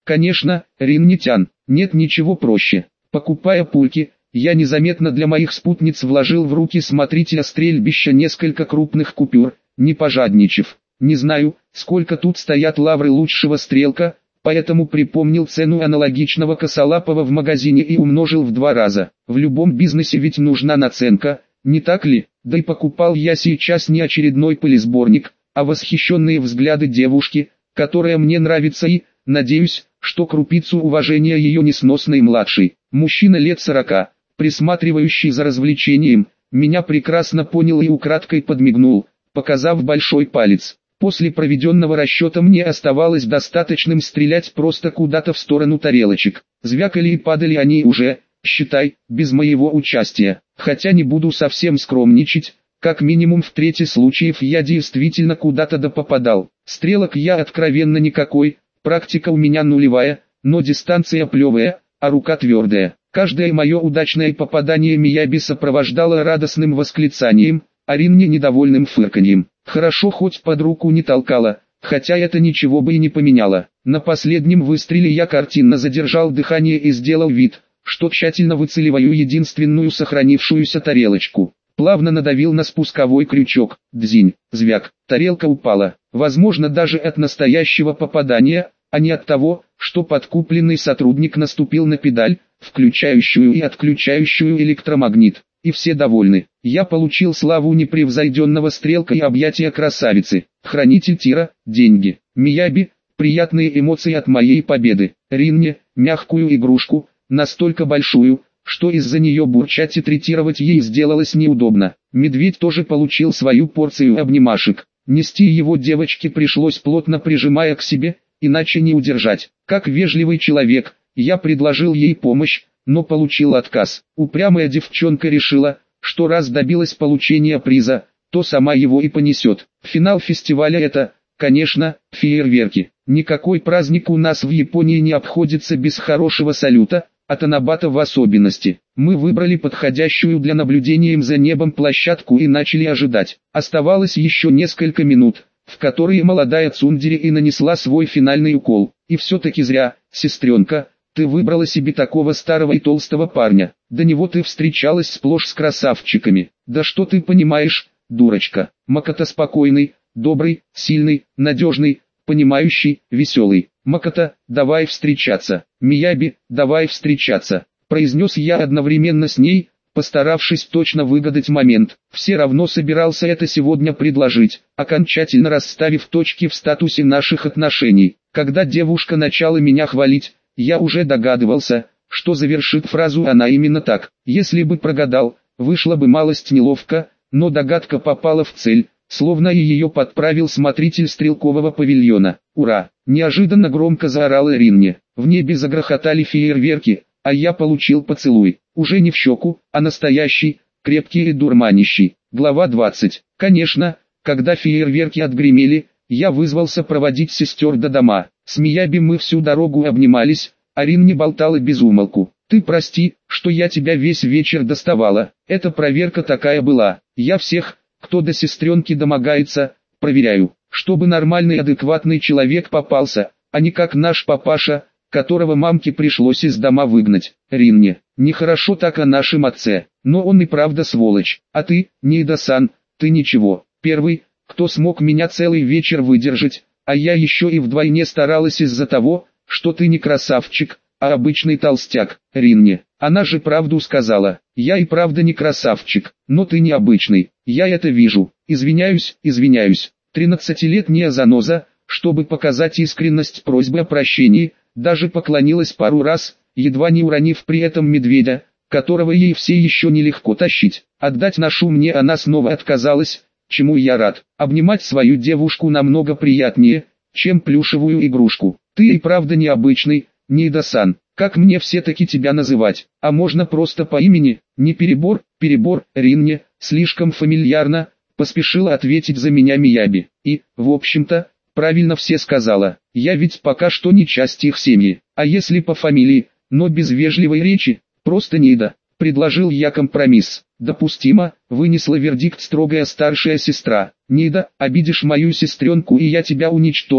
Конечно, Риннитян, нет ничего проще. Покупая пульки, я незаметно для моих спутниц вложил в руки смотрителя стрельбища несколько крупных купюр, не пожадничав. Не знаю, сколько тут стоят лавры лучшего стрелка, поэтому припомнил цену аналогичного косолапого в магазине и умножил в 2 раза. В любом бизнесе ведь нужна наценка, не так ли? Да и покупал я сейчас не очередной пылесборник, а восхищенные взгляды девушки, которая мне нравится и, надеюсь, что крупицу уважения ее несносной младшей. Мужчина лет 40, присматривающий за развлечением, меня прекрасно понял и украдкой подмигнул, показав большой палец. После проведенного расчета мне оставалось достаточным стрелять просто куда-то в сторону тарелочек. Звякали и падали они уже, считай, без моего участия. Хотя не буду совсем скромничать, как минимум в трети случаев я действительно куда-то попадал. Стрелок я откровенно никакой, практика у меня нулевая, но дистанция плевая, а рука твердая. Каждое мое удачное попадание Мияби сопровождало радостным восклицанием, а Ринне недовольным фырканьем. Хорошо хоть под руку не толкала, хотя это ничего бы и не поменяло. На последнем выстреле я картинно задержал дыхание и сделал вид, что тщательно выцеливаю единственную сохранившуюся тарелочку. Плавно надавил на спусковой крючок, дзинь, звяк, тарелка упала. Возможно даже от настоящего попадания, а не от того, что подкупленный сотрудник наступил на педаль, включающую и отключающую электромагнит. И все довольны. Я получил славу непревзойденного стрелка и объятия красавицы. Хранитель тира, деньги. Мияби, приятные эмоции от моей победы. Ринне, мягкую игрушку, настолько большую, что из-за нее бурчать и третировать ей сделалось неудобно. Медведь тоже получил свою порцию обнимашек. Нести его девочке пришлось плотно прижимая к себе, иначе не удержать. Как вежливый человек, я предложил ей помощь, но получил отказ. Упрямая девчонка решила, что раз добилась получения приза, то сама его и понесет. Финал фестиваля это, конечно, фейерверки. Никакой праздник у нас в Японии не обходится без хорошего салюта, а Танабата в особенности. Мы выбрали подходящую для наблюдения за небом площадку и начали ожидать. Оставалось еще несколько минут, в которые молодая Цундери и нанесла свой финальный укол. И все-таки зря, сестренка. Ты выбрала себе такого старого и толстого парня. До него ты встречалась сплошь с красавчиками. Да что ты понимаешь, дурочка. Макото спокойный, добрый, сильный, надежный, понимающий, веселый. Макото, давай встречаться. Мияби, давай встречаться. Произнес я одновременно с ней, постаравшись точно выгадать момент. Все равно собирался это сегодня предложить, окончательно расставив точки в статусе наших отношений. Когда девушка начала меня хвалить, я уже догадывался, что завершит фразу она именно так. Если бы прогадал, вышло бы малость неловко, но догадка попала в цель, словно и ее подправил смотритель стрелкового павильона. «Ура!» – неожиданно громко заорала Ринне. В небе загрохотали фейерверки, а я получил поцелуй. Уже не в щеку, а настоящий, крепкий и дурманящий. Глава 20. Конечно, когда фейерверки отгремели, я вызвался проводить сестер до дома. С Мияби мы всю дорогу обнимались, а Ринне болтала без умолку. «Ты прости, что я тебя весь вечер доставала, эта проверка такая была. Я всех, кто до сестренки домогается, проверяю, чтобы нормальный адекватный человек попался, а не как наш папаша, которого мамке пришлось из дома выгнать. Ринне, нехорошо так о нашем отце, но он и правда сволочь. А ты, Нейда-сан, ты ничего, первый, кто смог меня целый вечер выдержать, а я еще и вдвойне старалась из-за того, что ты не красавчик, а обычный толстяк. Ринне, она же правду сказала. Я и правда не красавчик, но ты необычный, я это вижу. Извиняюсь. 13-летняя заноза, чтобы показать искренность просьбы о прощении, даже поклонилась пару раз, едва не уронив при этом медведя, которого ей все еще нелегко тащить. Отдать ношу мне она снова отказалась, чему я рад. Обнимать свою девушку намного приятнее, чем плюшевую игрушку. Ты и правда необычный, Нейда-сан. Как мне все-таки тебя называть? А можно просто по имени? Не перебор, Ринне, слишком фамильярно, поспешила ответить за меня Мияби. И, в общем-то, правильно все сказала. Я ведь пока что не часть их семьи. А если по фамилии, но без вежливой речи, просто Нейда. Предложил я компромисс. Допустимо, вынесла вердикт строгая старшая сестра. Нейда, обидишь мою сестренку и я тебя уничтожу,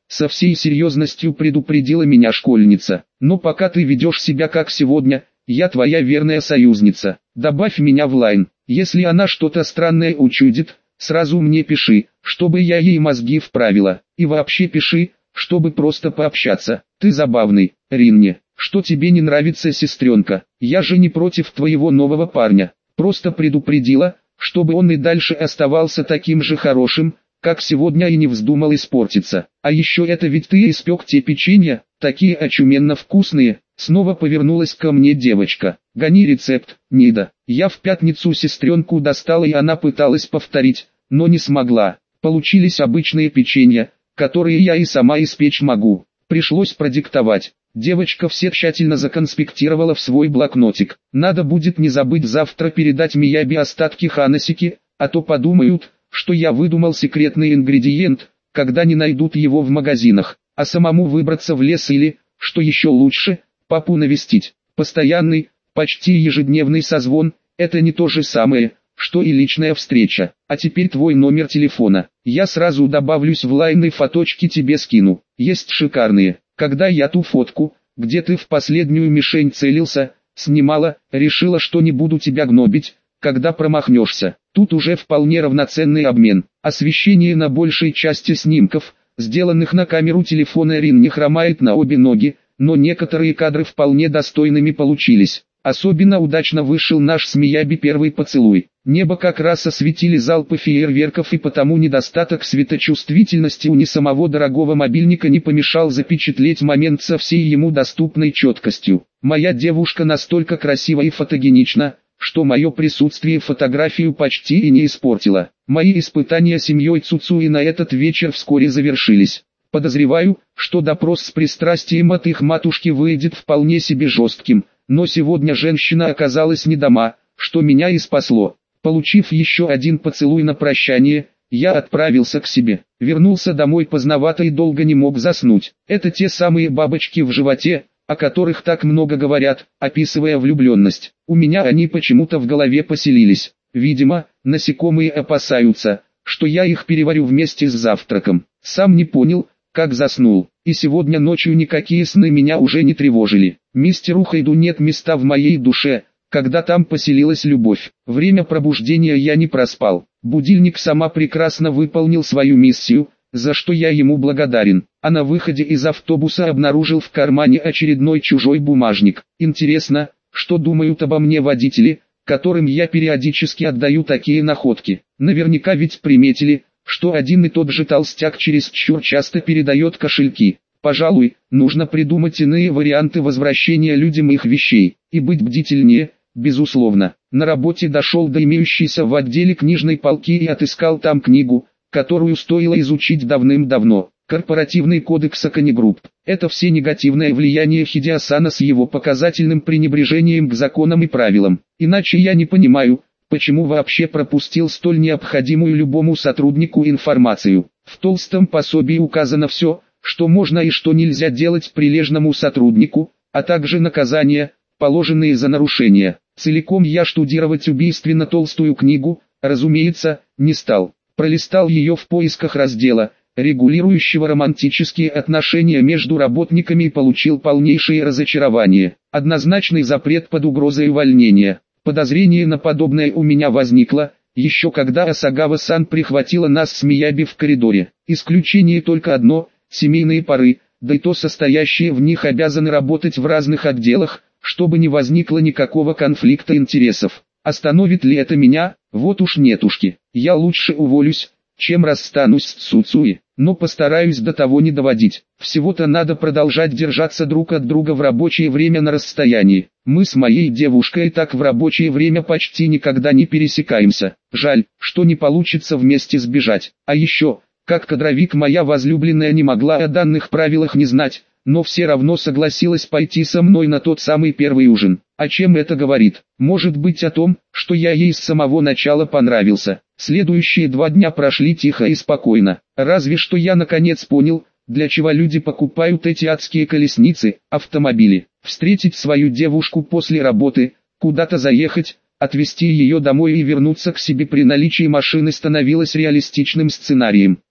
со всей серьезностью предупредила меня школьница. Но пока ты ведешь себя как сегодня, я твоя верная союзница. Добавь меня в лайн. Если она что-то странное учудит, сразу мне пиши, чтобы я ей мозги вправила. И вообще пиши, чтобы просто пообщаться. Ты забавный, Ринни. Что тебе не нравится, сестренка? Я же не против твоего нового парня. Просто предупредила, чтобы он и дальше оставался таким же хорошим, как сегодня, и не вздумал испортиться. А еще это ведь ты испек те печенья, такие очуменно вкусные. Снова повернулась ко мне девочка. Гони рецепт, Нида. Я в пятницу сестренку достала, и она пыталась повторить, но не смогла. Получились обычные печенья, которые я и сама испечь могу. Пришлось продиктовать. Девочка все тщательно законспектировала в свой блокнотик. Надо будет не забыть завтра передать Мияби остатки ханасики, а то подумают, что я выдумал секретный ингредиент, когда не найдут его в магазинах, а самому выбраться в лес или, что еще лучше, папу навестить. Постоянный, почти ежедневный созвон – это не то же самое, что и личная встреча. А теперь твой номер телефона. Я сразу добавлюсь в лайн и фоточки тебе скину. Есть шикарные. Когда я ту фотку, где ты в последнюю мишень целился, снимала, решила, что не буду тебя гнобить, когда промахнешься. Тут уже вполне равноценный обмен. Освещение на большей части снимков, сделанных на камеру телефона Рин, не хромает на обе ноги, но некоторые кадры вполне достойными получились. Особенно удачно вышел наш с Мияби первый поцелуй. Небо как раз осветили залпы фейерверков, и потому недостаток светочувствительности у не самого дорогого мобильника не помешал запечатлеть момент со всей ему доступной четкостью. Моя девушка настолько красива и фотогенична, что мое присутствие фотографию почти и не испортило. Мои испытания семьей Цуцуи на этот вечер вскоре завершились. Подозреваю, что допрос с пристрастием от их матушки выйдет вполне себе жестким, но сегодня женщина оказалась не дома, что меня и спасло. Получив еще один поцелуй на прощание, я отправился к себе. Вернулся домой поздновато и долго не мог заснуть. Это те самые бабочки в животе, о которых так много говорят, описывая влюбленность. У меня они почему-то в голове поселились. Видимо, насекомые опасаются, что я их переварю вместе с завтраком. Сам не понял, как заснул. И сегодня ночью никакие сны меня уже не тревожили. Мистеру Хайду нет места в моей душе, когда там поселилась любовь. Время пробуждения я не проспал. Будильник сама прекрасно выполнил свою миссию, за что я ему благодарен. А на выходе из автобуса обнаружил в кармане очередной чужой бумажник. Интересно, что думают обо мне водители, которым я периодически отдаю такие находки. Наверняка ведь приметили, что один и тот же толстяк чересчур часто передает кошельки. Пожалуй, нужно придумать иные варианты возвращения людям их вещей, и быть бдительнее, безусловно. На работе дошел до имеющейся в отделе книжной полки и отыскал там книгу, которую стоило изучить давным-давно. Корпоративный кодекс Акони Групп. Это все негативное влияние Хидеосана с его показательным пренебрежением к законам и правилам. Иначе я не понимаю, почему вообще пропустил столь необходимую любому сотруднику информацию. В толстом пособии указано все, что можно и что нельзя делать прилежному сотруднику, а также наказания, положенные за нарушения. Целиком я штудировать убийственно толстую книгу, разумеется, не стал. Пролистал ее в поисках раздела, регулирующего романтические отношения между работниками, и получил полнейшее разочарование. Однозначный запрет под угрозой увольнения. Подозрение на подобное у меня возникло, еще когда Асагава-сан прихватила нас с Мияби в коридоре. Исключение только одно – семейные пары, да и то состоящие в них обязаны работать в разных отделах, чтобы не возникло никакого конфликта интересов. Остановит ли это меня? Вот уж нетушки. Я лучше уволюсь, чем расстанусь с Цуцуи, но постараюсь до того не доводить. Всего-то надо продолжать держаться друг от друга в рабочее время на расстоянии. Мы с моей девушкой так в рабочее время почти никогда не пересекаемся. Жаль, что не получится вместе сбежать. А еще, как кадровик, моя возлюбленная не могла о данных правилах не знать, но все равно согласилась пойти со мной на тот самый первый ужин. О чем это говорит? Может быть, о том, что я ей с самого начала понравился. Следующие 2 дня прошли тихо и спокойно. Разве что я наконец понял, для чего люди покупают эти адские колесницы, автомобили. Встретить свою девушку после работы, куда-то заехать, отвезти ее домой и вернуться к себе при наличии машины становилось реалистичным сценарием.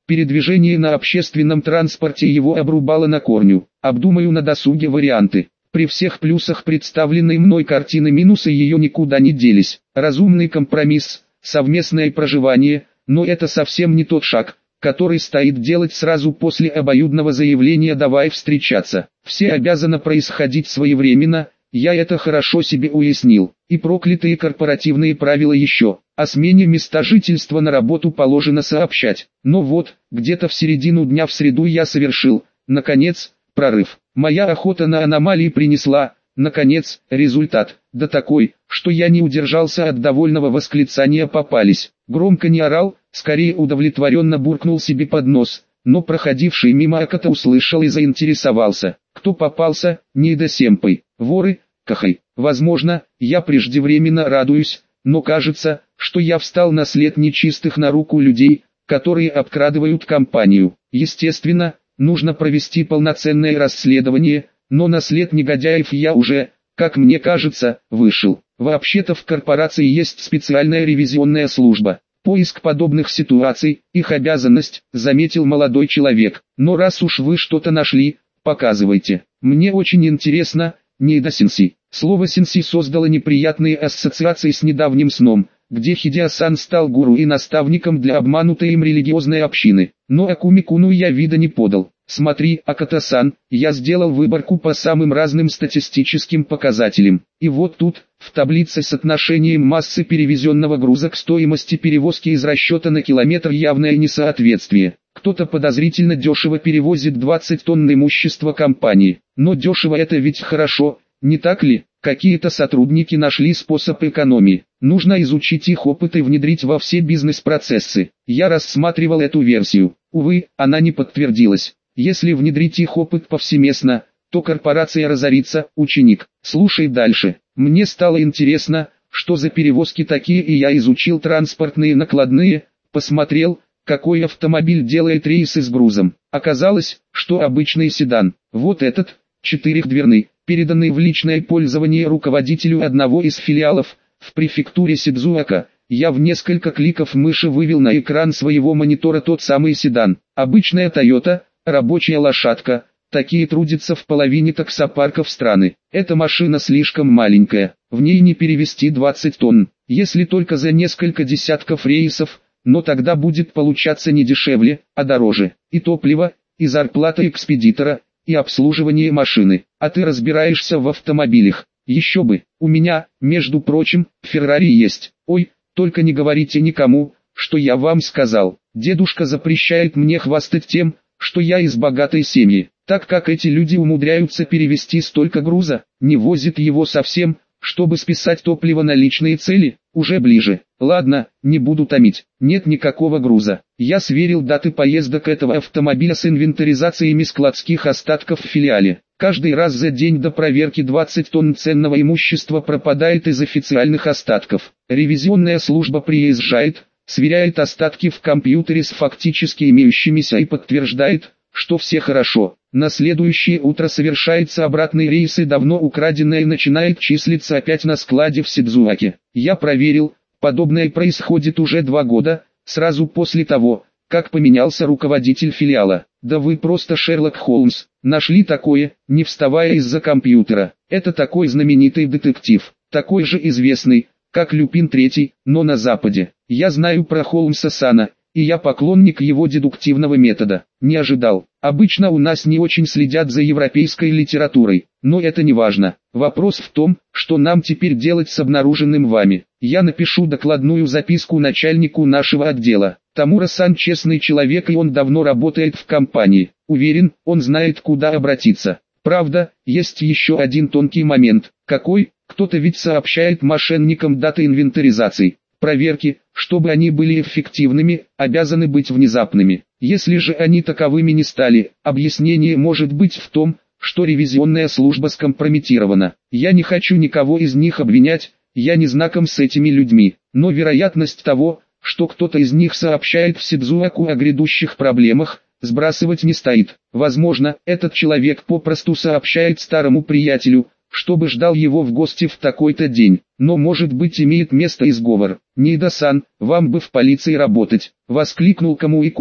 Передвижение на общественном транспорте его обрубало на корню. Обдумаю на досуге варианты. При всех плюсах представленной мной картины минусы ее никуда не делись. Разумный компромисс, совместное проживание, но это совсем не тот шаг, который стоит делать сразу после обоюдного заявления «давай встречаться». Все обязано происходить своевременно, я это хорошо себе уяснил. И проклятые корпоративные правила еще. О смене места жительства на работу положено сообщать. Но вот, где-то в середину дня в среду я совершил, наконец, прорыв. Моя охота на аномалии принесла, наконец, результат. Да такой, что я не удержался от довольного восклицания «попались». Громко не орал, скорее удовлетворенно буркнул себе под нос, но проходивший мимо Аката услышал и заинтересовался. Кто попался, недосемпой, воры, кахай. Возможно, я преждевременно радуюсь, но кажется, что я встал на след нечистых на руку людей, которые обкрадывают компанию. Естественно, нужно провести полноценное расследование, но на след негодяев я уже, как мне кажется, вышел. Вообще-то в корпорации есть специальная ревизионная служба. Поиск подобных ситуаций, их обязанность, заметил молодой человек. Но раз уж вы что-то нашли, показывайте. Мне очень интересно, Нейда-сенси. Слово «сенси» создало неприятные ассоциации с недавним сном, где Хидео-сан стал гуру и наставником для обманутой им религиозной общины. Но Акуми-куну я вида не подал. Смотри, Аката-сан, я сделал выборку по самым разным статистическим показателям. И вот тут, в таблице с отношением массы перевезенного груза к стоимости перевозки из расчета на километр явное несоответствие. Кто-то подозрительно дешево перевозит 20 тонн имущества компании. Но дешево это ведь хорошо, не так ли? Какие-то сотрудники нашли способ экономии. Нужно изучить их опыт и внедрить во все бизнес-процессы. Я рассматривал эту версию. Увы, она не подтвердилась. Если внедрить их опыт повсеместно, то корпорация разорится. Ученик, слушай дальше. Мне стало интересно, что за перевозки такие, и я изучил транспортные накладные, посмотрел, какой автомобиль делает рейсы с грузом. Оказалось, что обычный седан. Вот этот, четырехдверный, переданный в личное пользование руководителю одного из филиалов, в префектуре Сидзуока, я в несколько кликов мыши вывел на экран своего монитора тот самый седан. Обычная Toyota, рабочая лошадка, такие трудятся в половине таксопарков страны. Эта машина слишком маленькая, в ней не перевезти 20 тонн, если только за несколько десятков рейсов, но тогда будет получаться не дешевле, а дороже. И топливо, и зарплата экспедитора, и обслуживание машины. А ты разбираешься в автомобилях. Еще бы, у меня, между прочим, Феррари есть. Ой, только не говорите никому, что я вам сказал. Дедушка запрещает мне хвастать тем, что я из богатой семьи, так как эти люди умудряются перевезти столько груза, не возят его совсем, чтобы списать топливо на личные цели, уже ближе. Ладно, не буду томить, нет никакого груза. Я сверил даты поездок этого автомобиля с инвентаризациями складских остатков в филиале. Каждый раз за день до проверки 20 тонн ценного имущества пропадает из официальных остатков. Ревизионная служба приезжает, сверяет остатки в компьютере с фактически имеющимися и подтверждает, что все хорошо. На следующее утро совершается обратный рейс и давно украденное начинает числиться опять на складе в Сидзуоке. Я проверил, подобное происходит уже 2 года, сразу после того, как поменялся руководитель филиала. Да вы просто Шерлок Холмс, нашли такое, не вставая из-за компьютера. Это такой знаменитый детектив, такой же известный, как Люпин III, но на Западе. Я знаю про Холмса-сана, и я поклонник его дедуктивного метода. Не ожидал. Обычно у нас не очень следят за европейской литературой, но это не важно. Вопрос в том, что нам теперь делать с обнаруженным вами. Я напишу докладную записку начальнику нашего отдела. Тамура-сан честный человек, и он давно работает в компании. Уверен, он знает, куда обратиться. Правда, есть еще один тонкий момент. Какой? Кто-то ведь сообщает мошенникам даты инвентаризации. Проверки, чтобы они были эффективными, обязаны быть внезапными. Если же они таковыми не стали, объяснение может быть в том, что ревизионная служба скомпрометирована. Я не хочу никого из них обвинять, я не знаком с этими людьми, но вероятность того, что кто-то из них сообщает в Сидзуоку о грядущих проблемах, сбрасывать не стоит. Возможно, этот человек попросту сообщает старому приятелю, чтобы ждал его в гости в такой-то день, но может быть имеет место изговор. «Нейда-сан, вам бы в полиции работать», — воскликнул Камуи-кун,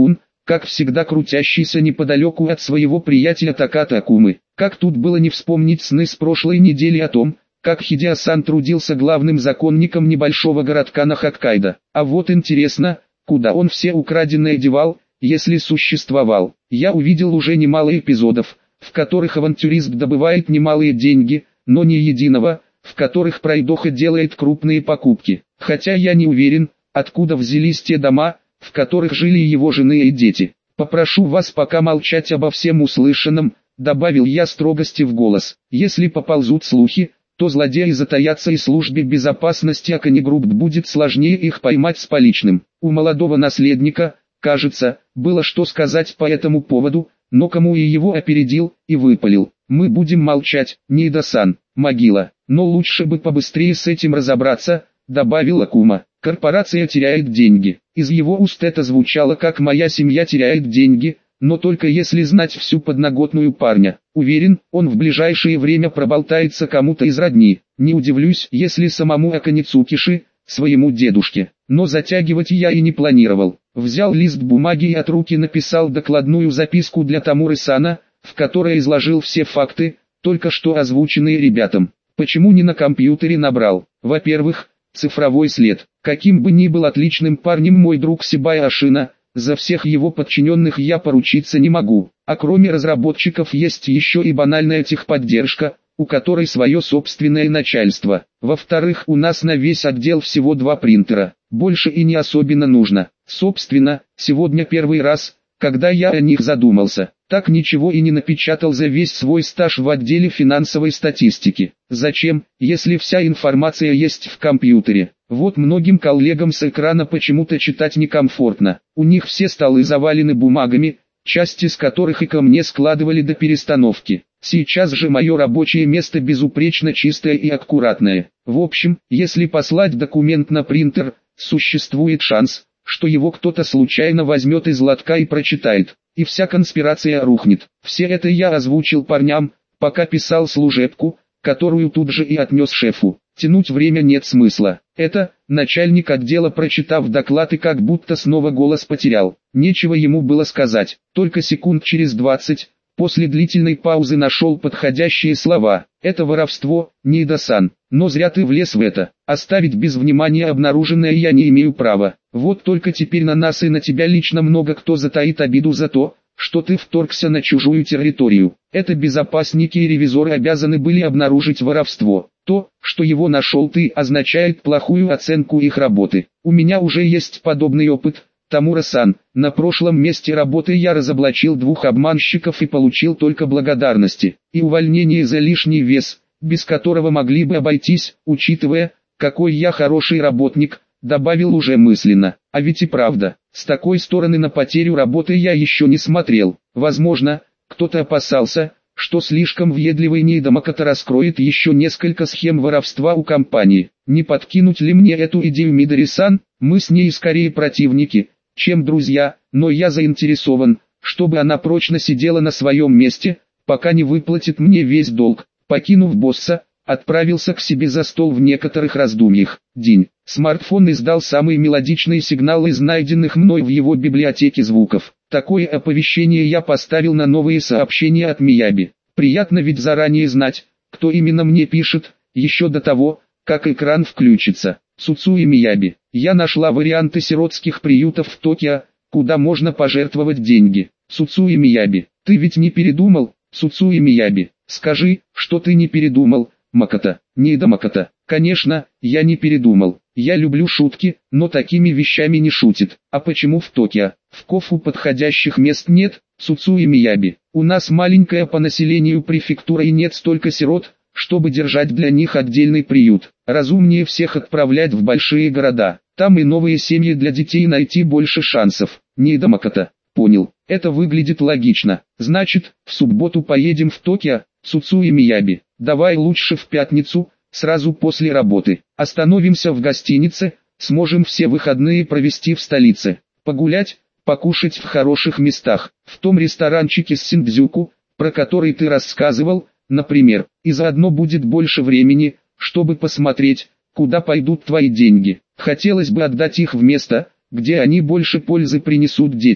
как всегда крутящийся неподалеку от своего приятеля Таката Акумы. Как тут было не вспомнить сны с прошлой недели о том, как Хидео-сан трудился главным законником небольшого городка на Хоккайдо. А вот интересно, куда он все украденное девал, если существовал. Я увидел уже немало эпизодов, в которых авантюрист добывает немалые деньги, но ни единого, в которых пройдоха делает крупные покупки. Хотя я не уверен, откуда взялись те дома, в которых жили его жены и дети. «Попрошу вас пока молчать обо всем услышанном», — добавил я строгости в голос. «Если поползут слухи, то злодеи затаятся и службе безопасности Аконегрупп будет сложнее их поймать с поличным». У молодого наследника, кажется, было что сказать по этому поводу, но кому и его опередил и выпалил: «Мы будем молчать, Ниида-сан, могила, но лучше бы побыстрее с этим разобраться», — добавил Акума. «Корпорация теряет деньги». Из его уст это звучало как «моя семья теряет деньги», но только если знать всю подноготную парня. Уверен, он в ближайшее время проболтается кому-то из родни. Не удивлюсь, если самому Акане Цукиши, своему дедушке. Но затягивать я и не планировал. Взял лист бумаги и от руки написал докладную записку для Тамуры-сана, в которой изложил все факты, только что озвученные ребятам. Почему не на компьютере набрал? Во-первых, цифровой след. Каким бы ни был отличным парнем мой друг Сибая Ашина, за всех его подчиненных я поручиться не могу. А кроме разработчиков есть еще и банальная техподдержка, у которой свое собственное начальство. Во-вторых, у нас на весь отдел всего 2 принтера. Больше и не особенно нужно. Собственно, сегодня первый раз, когда я о них задумался. Так ничего и не напечатал за весь свой стаж в отделе финансовой статистики. Зачем, если вся информация есть в компьютере? Вот многим коллегам с экрана почему-то читать некомфортно. У них все столы завалены бумагами, часть из которых и ко мне складывали до перестановки. Сейчас же мое рабочее место безупречно чистое и аккуратное. В общем, если послать документ на принтер, существует шанс, что его кто-то случайно возьмет из лотка и прочитает, и вся конспирация рухнет. Все это я озвучил парням, пока писал служебку, которую тут же и отнес шефу. Тянуть время нет смысла. Это, начальник отдела, прочитав доклад, и как будто снова голос потерял. Нечего ему было сказать, только секунд через 20, после длительной паузы нашел подходящие слова. «Это воровство, Ниида-сан, но зря ты влез в это. Оставить без внимания обнаруженное я не имею права. Вот только теперь на нас и на тебя лично много кто затаит обиду за то, что ты вторгся на чужую территорию. Это безопасники и ревизоры обязаны были обнаружить воровство. То, что его нашел ты, означает плохую оценку их работы. У меня уже есть подобный опыт, Тамура-сан. На прошлом месте работы я разоблачил 2 обманщиков и получил только благодарности и увольнение за лишний вес, без которого могли бы обойтись, учитывая, какой я хороший работник», добавил уже мысленно. А ведь и правда, с такой стороны на потерю работы я еще не смотрел. Возможно, кто-то опасался, что слишком въедливый Ниида Макото раскроет еще несколько схем воровства у компании. Не подкинуть ли мне эту идею Мидори-сан? Мы с ней скорее противники, чем друзья, но я заинтересован, чтобы она прочно сидела на своем месте, пока не выплатит мне весь долг. Покинув босса, отправился к себе за стол в некоторых раздумьях. День. Смартфон издал самый мелодичный сигнал из найденных мной в его библиотеке звуков. Такое оповещение я поставил на новые сообщения от Мияби. Приятно ведь заранее знать, кто именно мне пишет, еще до того, как экран включится. Цуцуи Мияби. Я нашла варианты сиротских приютов в Токио, куда можно пожертвовать деньги. Цуцуи Мияби. Ты ведь не передумал, Цуцуи Мияби? Скажи, что ты не передумал, Макото. Ниида Макото. Конечно, я не передумал. Я люблю шутки, но такими вещами не шутит. А почему в Токио? В Кофу подходящих мест нет, Цуцуи Мияби. У нас маленькая по населению префектура и нет столько сирот, чтобы держать для них отдельный приют. Разумнее всех отправлять в большие города. Там и новые семьи для детей найти больше шансов. Ниида Макото. Понял. Это выглядит логично. Значит, в субботу поедем в Токио, Цуцуи Мияби. Давай лучше в пятницу, сразу после работы. Остановимся в гостинице, сможем все выходные провести в столице. Погулять, покушать в хороших местах. В том ресторанчике с Синдзюку, про который ты рассказывал, например. И заодно будет больше времени, чтобы посмотреть, куда пойдут твои деньги. Хотелось бы отдать их в место, где они больше пользы принесут детям.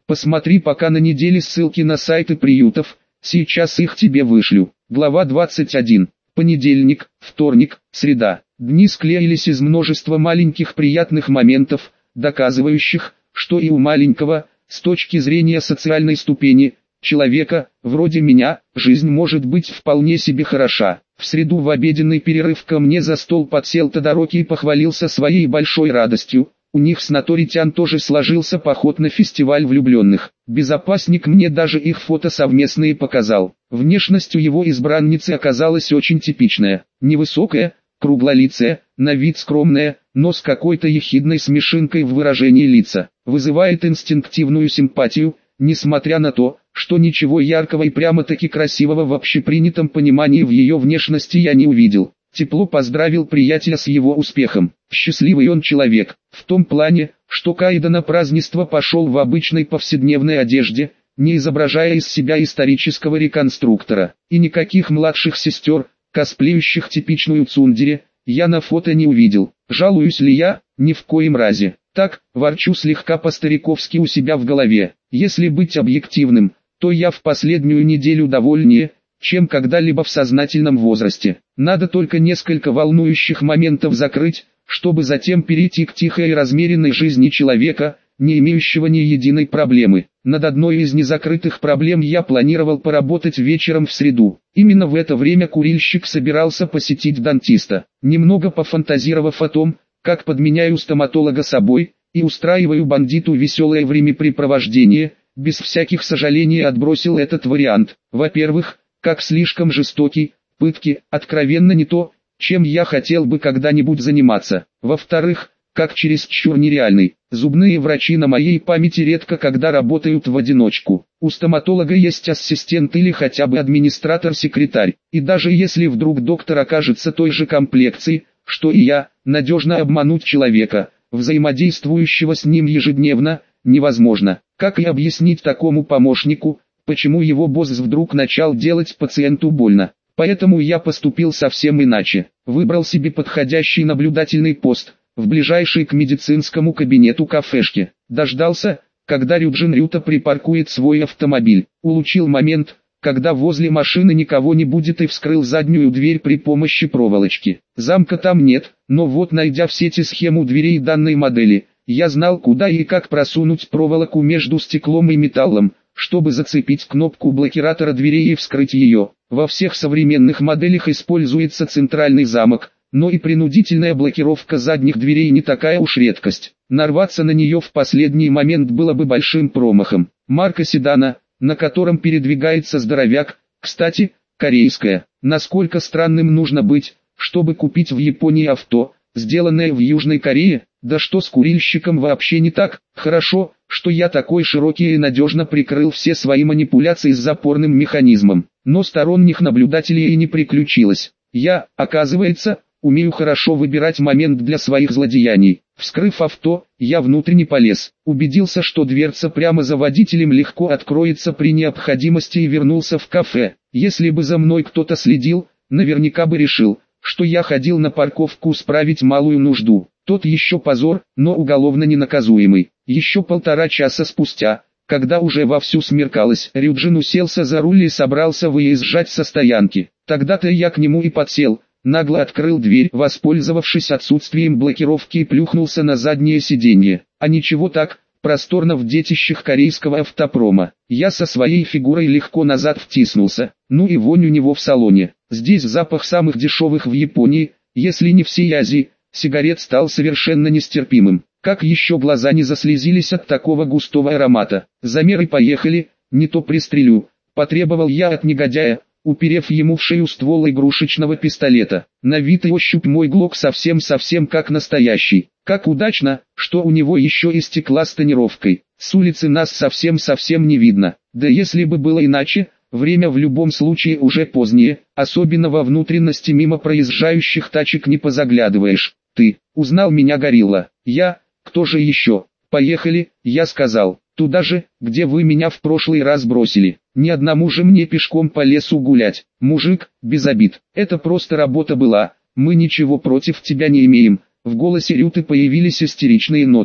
Посмотри пока на неделе ссылки на сайты приютов, сейчас их тебе вышлю. Глава 21. Понедельник, вторник, среда. Дни склеились из множества маленьких приятных моментов, доказывающих, что и у маленького, с точки зрения социальной ступени, человека, вроде меня, жизнь может быть вполне себе хороша. В среду в обеденный перерыв ко мне за стол подсел Тодороки и похвалился своей большой радостью. У них с Наторитян тоже сложился поход на фестиваль влюбленных. Безопасник мне даже их фото совместные показал. Внешность у его избранницы оказалась очень типичная. Невысокая, круглолицая, на вид скромная, но с какой-то ехидной смешинкой в выражении лица. Вызывает инстинктивную симпатию, несмотря на то, что ничего яркого и прямо-таки красивого в общепринятом понимании в ее внешности я не увидел. Тепло поздравил приятеля с его успехом. Счастливый он человек, в том плане, что Кайда на празднество пошел в обычной повседневной одежде, не изображая из себя исторического реконструктора. И никаких младших сестер, косплеющих типичную цундере, я на фото не увидел. Жалуюсь ли я? Ни в коем разе. Так, ворчу слегка по-стариковски у себя в голове. Если быть объективным, то я в последнюю неделю довольнее, чем когда-либо в сознательном возрасте. Надо только несколько волнующих моментов закрыть, чтобы затем перейти к тихой и размеренной жизни человека, не имеющего ни единой проблемы. Над одной из незакрытых проблем я планировал поработать вечером в среду. Именно в это время курильщик собирался посетить дантиста. Немного пофантазировав о том, как подменяю стоматолога собой, и устраиваю бандиту веселое времяпрепровождение, без всяких сожалений отбросил этот вариант. Во-первых, как слишком жестокий, пытки, откровенно не то, чем я хотел бы когда-нибудь заниматься. Во-вторых, как чересчур нереальный. Зубные врачи на моей памяти редко когда работают в одиночку. У стоматолога есть ассистент или хотя бы администратор-секретарь. И даже если вдруг доктор окажется той же комплекции, что и я, надежно обмануть человека, взаимодействующего с ним ежедневно, невозможно. Как и объяснить такому помощнику, почему его босс вдруг начал делать пациенту больно. Поэтому я поступил совсем иначе. Выбрал себе подходящий наблюдательный пост, в ближайшей к медицинскому кабинету кафешке. Дождался, когда Рюджин Рюта припаркует свой автомобиль. Улучил момент, когда возле машины никого не будет, и вскрыл заднюю дверь при помощи проволочки. Замка там нет, но вот, найдя в сети схему дверей данной модели, я знал, куда и как просунуть проволоку между стеклом и металлом, чтобы зацепить кнопку блокиратора дверей и вскрыть ее. Во всех современных моделях используется центральный замок, но и принудительная блокировка задних дверей не такая уж редкость. Нарваться на нее в последний момент было бы большим промахом. Марка седана, на котором передвигается здоровяк, кстати, корейская. Насколько странным нужно быть, чтобы купить в Японии авто, сделанное в Южной Корее? Да что с курильщиком вообще не так? Хорошо, что я такой широкий и надежно прикрыл все свои манипуляции с запорным механизмом. Но сторонних наблюдателей и не приключилось. Я, оказывается, умею хорошо выбирать момент для своих злодеяний. Вскрыв авто, я внутрь полез. Убедился, что дверца прямо за водителем легко откроется при необходимости, и вернулся в кафе. Если бы за мной кто-то следил, наверняка бы решил, что я ходил на парковку справить малую нужду. Тот еще позор, но уголовно ненаказуемый. Еще 1,5 часа спустя, когда уже вовсю смеркалось, Рюджин уселся за руль и собрался выезжать со стоянки. Тогда-то я к нему и подсел, нагло открыл дверь, воспользовавшись отсутствием блокировки, и плюхнулся на заднее сиденье. А ничего так, просторно в детищах корейского автопрома. Я со своей фигурой легко назад втиснулся. Ну и вонь у него в салоне. Здесь запах самых дешевых в Японии, если не всей Азии. Сигарет стал совершенно нестерпимым. Как еще глаза не заслезились от такого густого аромата. Замеры поехали, не то пристрелю, потребовал я от негодяя, уперев ему в шею ствол игрушечного пистолета. На вид и ощупь мой глок совсем как настоящий. Как удачно, что у него еще и стекла с тонировкой. С улицы нас совсем не видно. Да если бы было иначе, время в любом случае уже позднее, особенно во внутренности мимо проезжающих тачек не позаглядываешь. Ты, узнал меня, горилла? Я, кто же еще? Поехали, я сказал, туда же, где вы меня в прошлый раз бросили. Ни одному же мне пешком по лесу гулять. Мужик, без обид, это просто работа была, мы ничего против тебя не имеем. В голосе Рюты появились истеричные нотки.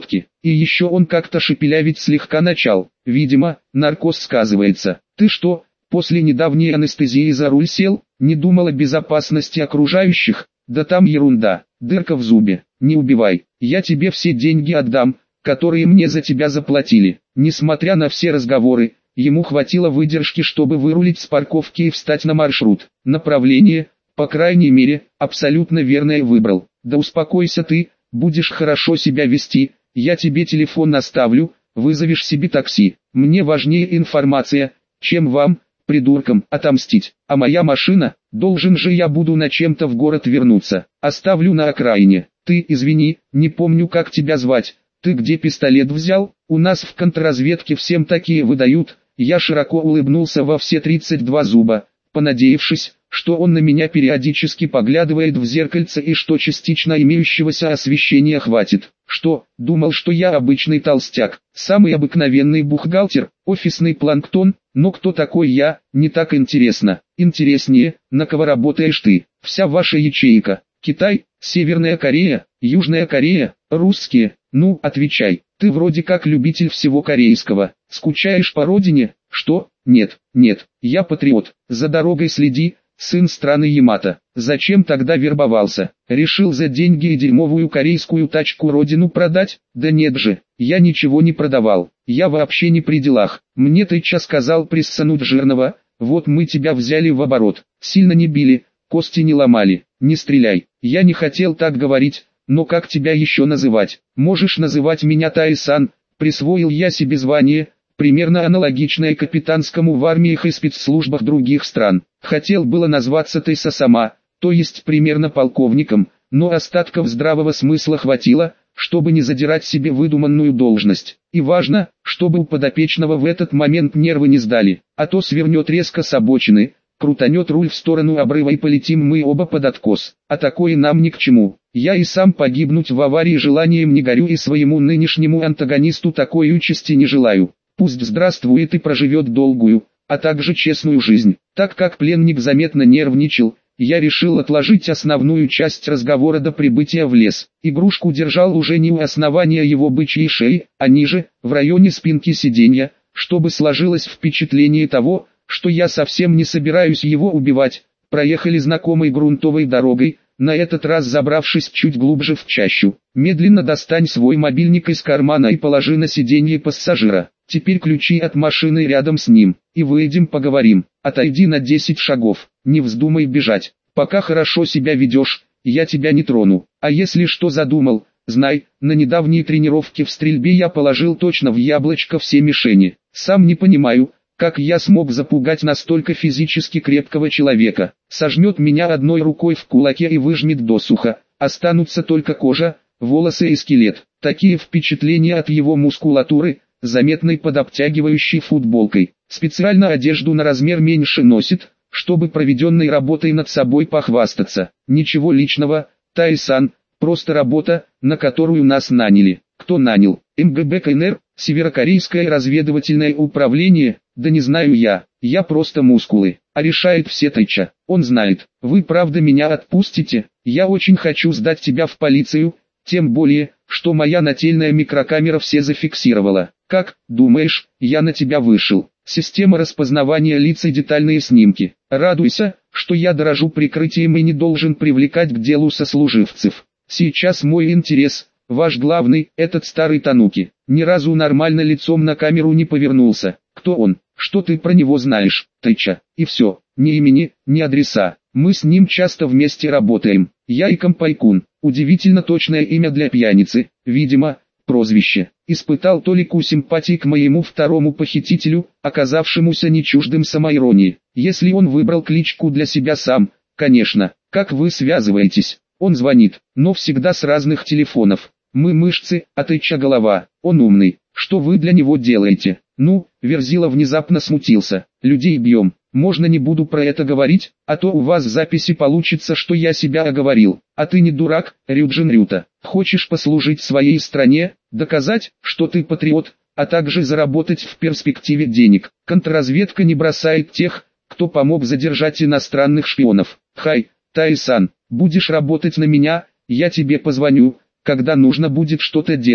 И еще он как-то шепелявить слегка начал. Видимо, наркоз сказывается. Ты что, после недавней анестезии за руль сел? Не думал о безопасности окружающих? Да там ерунда, дырка в зубе. Не убивай, я тебе все деньги отдам, которые мне за тебя заплатили. Несмотря на все разговоры, ему хватило выдержки, чтобы вырулить с парковки и встать на маршрут. Направление, по крайней мере, абсолютно верное выбрал. Да успокойся ты, будешь хорошо себя вести, я тебе телефон оставлю, вызовешь себе такси. Мне важнее информация, чем вам, придуркам, отомстить. А моя машина, должен же я буду на чем-то в город вернуться. Оставлю на окраине. Ты, извини, не помню как тебя звать. Ты где пистолет взял? У нас в контрразведке всем такие выдают. Я широко улыбнулся во все 32 зуба, понадеявшись, что он на меня периодически поглядывает в зеркальце и что частично имеющегося освещения хватит. Что, думал, что я обычный толстяк, самый обыкновенный бухгалтер, офисный планктон? Но кто такой я, не так интересно. Интереснее, на кого работаешь ты. Вся ваша ячейка. Китай, Северная Корея, Южная Корея, русские. Ну, отвечай, ты вроде как любитель всего корейского. Скучаешь по родине? Что? Нет, я патриот. За дорогой следи, сын страны Ямато. Зачем тогда вербовался? Решил за деньги и дерьмовую корейскую тачку родину продать? Да нет же, я ничего не продавал. Я вообще не при делах. Мне тыча сказал прессануть жирного. Вот мы тебя взяли в оборот. Сильно не били, кости не ломали. Не стреляй. Я не хотел так говорить, но как тебя еще называть? Можешь называть меня Тай-сан. Присвоил я себе звание, примерно аналогичное капитанскому в армиях и спецслужбах других стран. Хотел было назваться Тайса сама, то есть примерно полковником, но остатков здравого смысла хватило, чтобы не задирать себе выдуманную должность. И важно, чтобы у подопечного в этот момент нервы не сдали, а то свернет резко с обочины, крутанет руль в сторону обрыва и полетим мы оба под откос. А такое нам ни к чему. Я и сам погибнуть в аварии желанием не горю и своему нынешнему антагонисту такой участи не желаю. Пусть здравствует и проживет долгую, а также честную жизнь. Так как пленник заметно нервничал, я решил отложить основную часть разговора до прибытия в лес. Игрушку держал уже не у основания его бычьей шеи, а ниже, в районе спинки сиденья, чтобы сложилось впечатление того, что я совсем не собираюсь его убивать. Проехали знакомой грунтовой дорогой, на этот раз забравшись чуть глубже в чащу. Медленно достань свой мобильник из кармана и положи на сиденье пассажира. Теперь ключи от машины рядом с ним, и выйдем поговорим. Отойди на 10 шагов, не вздумай бежать. Пока хорошо себя ведешь, я тебя не трону. А если что задумал, знай, на недавней тренировке в стрельбе я положил точно в яблочко все мишени. Сам не понимаю, как я смог запугать настолько физически крепкого человека. Сожмет меня одной рукой в кулаке и выжмет досуха. Останутся только кожа, волосы и скелет. Такие впечатления от его мускулатуры, заметной под обтягивающей футболкой. Специально одежду на размер меньше носит, чтобы проведенной работой над собой похвастаться. Ничего личного, Тай-сан, просто работа, на которую нас наняли. Кто нанял? МГБ КНР, Северокорейское разведывательное управление? Да не знаю я просто мускулы. А решает все Тайча. Он знает. Вы правда меня отпустите? Я очень хочу сдать тебя в полицию, тем более, что моя нательная микрокамера все зафиксировала. Как, думаешь, я на тебя вышел? Система распознавания лиц и детальные снимки. Радуйся, что я дорожу прикрытием и не должен привлекать к делу сослуживцев. Сейчас мой интерес, ваш главный, этот старый Тануки, ни разу нормально лицом на камеру не повернулся. Кто он? Что ты про него знаешь, Тайча? И все, ни имени, ни адреса. Мы с ним часто вместе работаем. Я и Компайкун. Удивительно точное имя для пьяницы. Видимо, прозвище. Испытал толику симпатии к моему второму похитителю, оказавшемуся не чуждым самоиронии. Если он выбрал кличку для себя сам, конечно. Как вы связываетесь? Он звонит, но всегда с разных телефонов. Мы мышцы, а Тайча голова. Он умный. Что вы для него делаете? Ну, Верзила внезапно смутился. Людей бьем. Можно не буду про это говорить, а то у вас в записи получится, что я себя оговорил. А ты не дурак, Рюджин Рюта. Хочешь послужить своей стране, доказать, что ты патриот, а также заработать в перспективе денег. Контрразведка не бросает тех, кто помог задержать иностранных шпионов. Хай, Тай-сан, будешь работать на меня, я тебе позвоню, когда нужно будет что-то делать.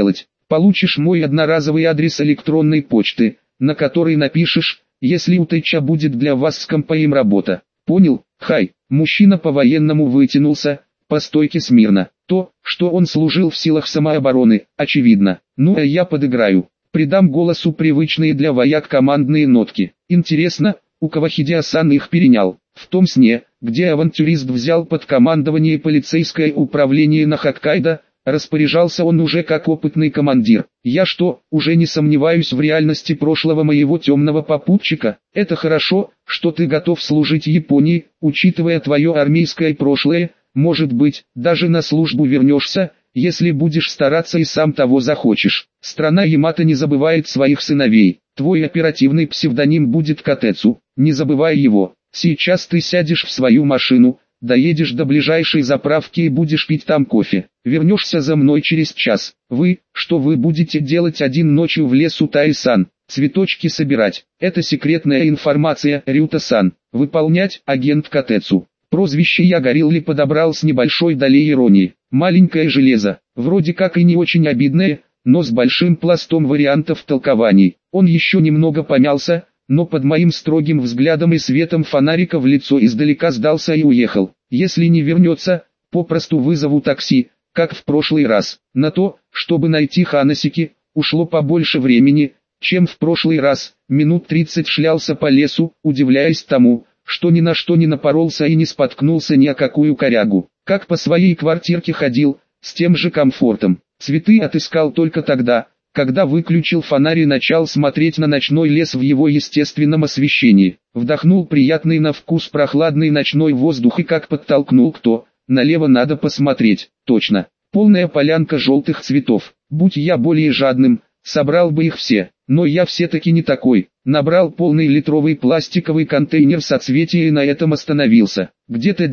Получишь мой одноразовый адрес электронной почты, на который напишешь, если у Тыча будет для вас с компаем работа. Понял? Хай. Мужчина по-военному вытянулся, по стойке смирно. То, что он служил в силах самообороны, очевидно. Ну а я подыграю. Придам голосу привычные для вояк командные нотки. Интересно, у кого Хидео-сан их перенял? В том сне, где авантюрист взял под командование полицейское управление на Хоккайдо, распоряжался он уже как опытный командир. Я что, уже не сомневаюсь в реальности прошлого моего темного попутчика? Это хорошо, что ты готов служить Японии, учитывая твое армейское прошлое, может быть, даже на службу вернешься, если будешь стараться и сам того захочешь. Страна Ямато не забывает своих сыновей. Твой оперативный псевдоним будет Катэцу, не забывай его. Сейчас ты сядешь в свою машину, доедешь до ближайшей заправки и будешь пить там кофе. Вернешься за мной через час. Что вы будете делать один ночью в лесу, Таи-сан? Цветочки собирать. Это секретная информация, Рюта-сан. Выполнять, агент Катэцу. Прозвище я Горилли подобрал с небольшой долей иронии. Маленькое железо, вроде как и не очень обидное, но с большим пластом вариантов толкований. Он еще немного помялся, но под моим строгим взглядом и светом фонарика в лицо издалека сдался и уехал. Если не вернется, попросту вызову такси, как в прошлый раз. На то, чтобы найти Ханасики, ушло побольше времени, чем в прошлый раз. Минут 30 шлялся по лесу, удивляясь тому, что ни на что не напоролся и не споткнулся ни о какую корягу. Как по своей квартирке ходил, с тем же комфортом. Цветы отыскал только тогда, когда выключил фонарь и начал смотреть на ночной лес в его естественном освещении. Вдохнул приятный на вкус прохладный ночной воздух и как подтолкнул кто, налево надо посмотреть. Точно, полная полянка желтых цветов. Будь я более жадным, собрал бы их все, но я все-таки не такой. Набрал полный литровый пластиковый контейнер соцветия и на этом остановился. Где-то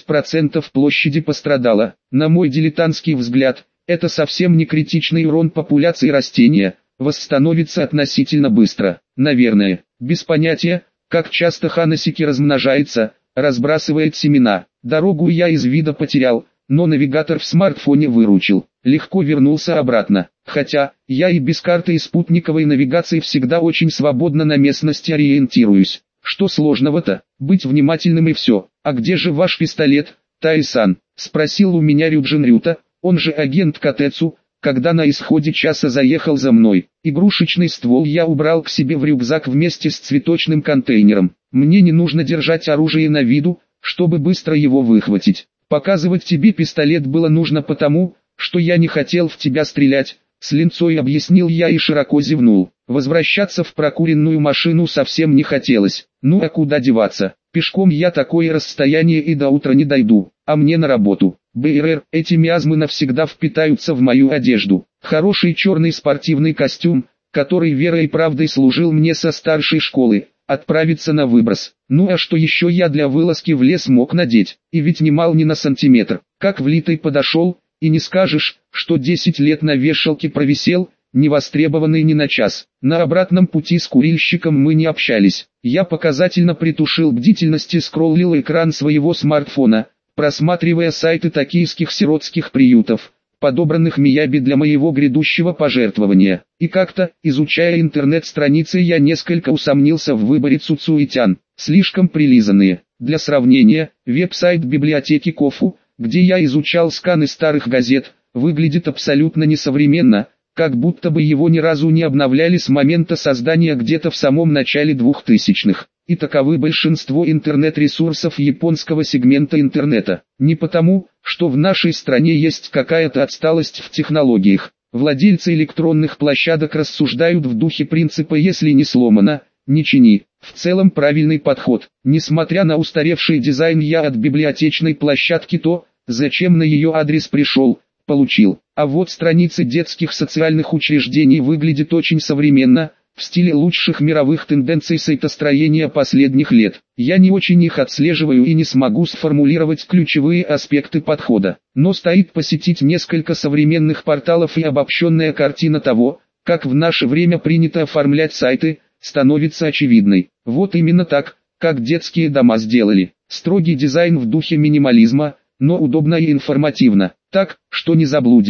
10% площади пострадало. На мой дилетантский взгляд, это совсем не критичный урон популяции растения, восстановится относительно быстро. Наверное, без понятия, как часто Ханасики размножается, разбрасывает семена. Дорогу я из вида потерял, но навигатор в смартфоне выручил. Легко вернулся обратно. Хотя, я и без карты и спутниковой навигации всегда очень свободно на местности ориентируюсь. Что сложного-то? Быть внимательным и все. А где же ваш пистолет, Таи-сан? Спросил у меня Рюджин Рюта, он же агент Катэцу, когда на исходе часа заехал за мной. Игрушечный ствол я убрал к себе в рюкзак вместе с цветочным контейнером. Мне не нужно держать оружие на виду, чтобы быстро его выхватить. Показывать тебе пистолет было нужно потому, что я не хотел в тебя стрелять, с линцой объяснил я и широко зевнул. Возвращаться в прокуренную машину совсем не хотелось. Ну а куда деваться? Пешком я такое расстояние и до утра не дойду, а мне на работу. БРР, эти миазмы навсегда впитаются в мою одежду. Хороший черный спортивный костюм, который верой и правдой служил мне со старшей школы, отправиться на выброс. Ну а что еще я для вылазки в лес мог надеть? И ведь не мал ни на сантиметр. Как влитый подошел, и не скажешь, что 10 лет на вешалке провисел, не востребованный ни на час. На обратном пути с курильщиком мы не общались. Я показательно притушил бдительность и скроллил экран своего смартфона, просматривая сайты токийских сиротских приютов, подобранных Мияби для моего грядущего пожертвования. И как-то, изучая интернет-страницы, я несколько усомнился в выборе Цуцуитян. Слишком прилизанные. Для сравнения, веб-сайт библиотеки Кофу, где я изучал сканы старых газет, выглядит абсолютно несовременно, как будто бы его ни разу не обновляли с момента создания где-то в самом начале 2000-х. И таковы большинство интернет-ресурсов японского сегмента интернета. Не потому, что в нашей стране есть какая-то отсталость в технологиях. Владельцы электронных площадок рассуждают в духе принципа «если не сломано, не чини». В целом правильный подход. Несмотря на устаревший дизайн, я от библиотечной площадки то, зачем на ее адрес пришел, получил. А вот страницы детских социальных учреждений выглядят очень современно, в стиле лучших мировых тенденций сайтостроения последних лет. Я не очень их отслеживаю и не смогу сформулировать ключевые аспекты подхода. Но стоит посетить несколько современных порталов, и обобщенная картина того, как в наше время принято оформлять сайты, становится очевидной. Вот именно так, как детские дома сделали. Строгий дизайн в духе минимализма, но удобно и информативно. Так, что не заблудишься.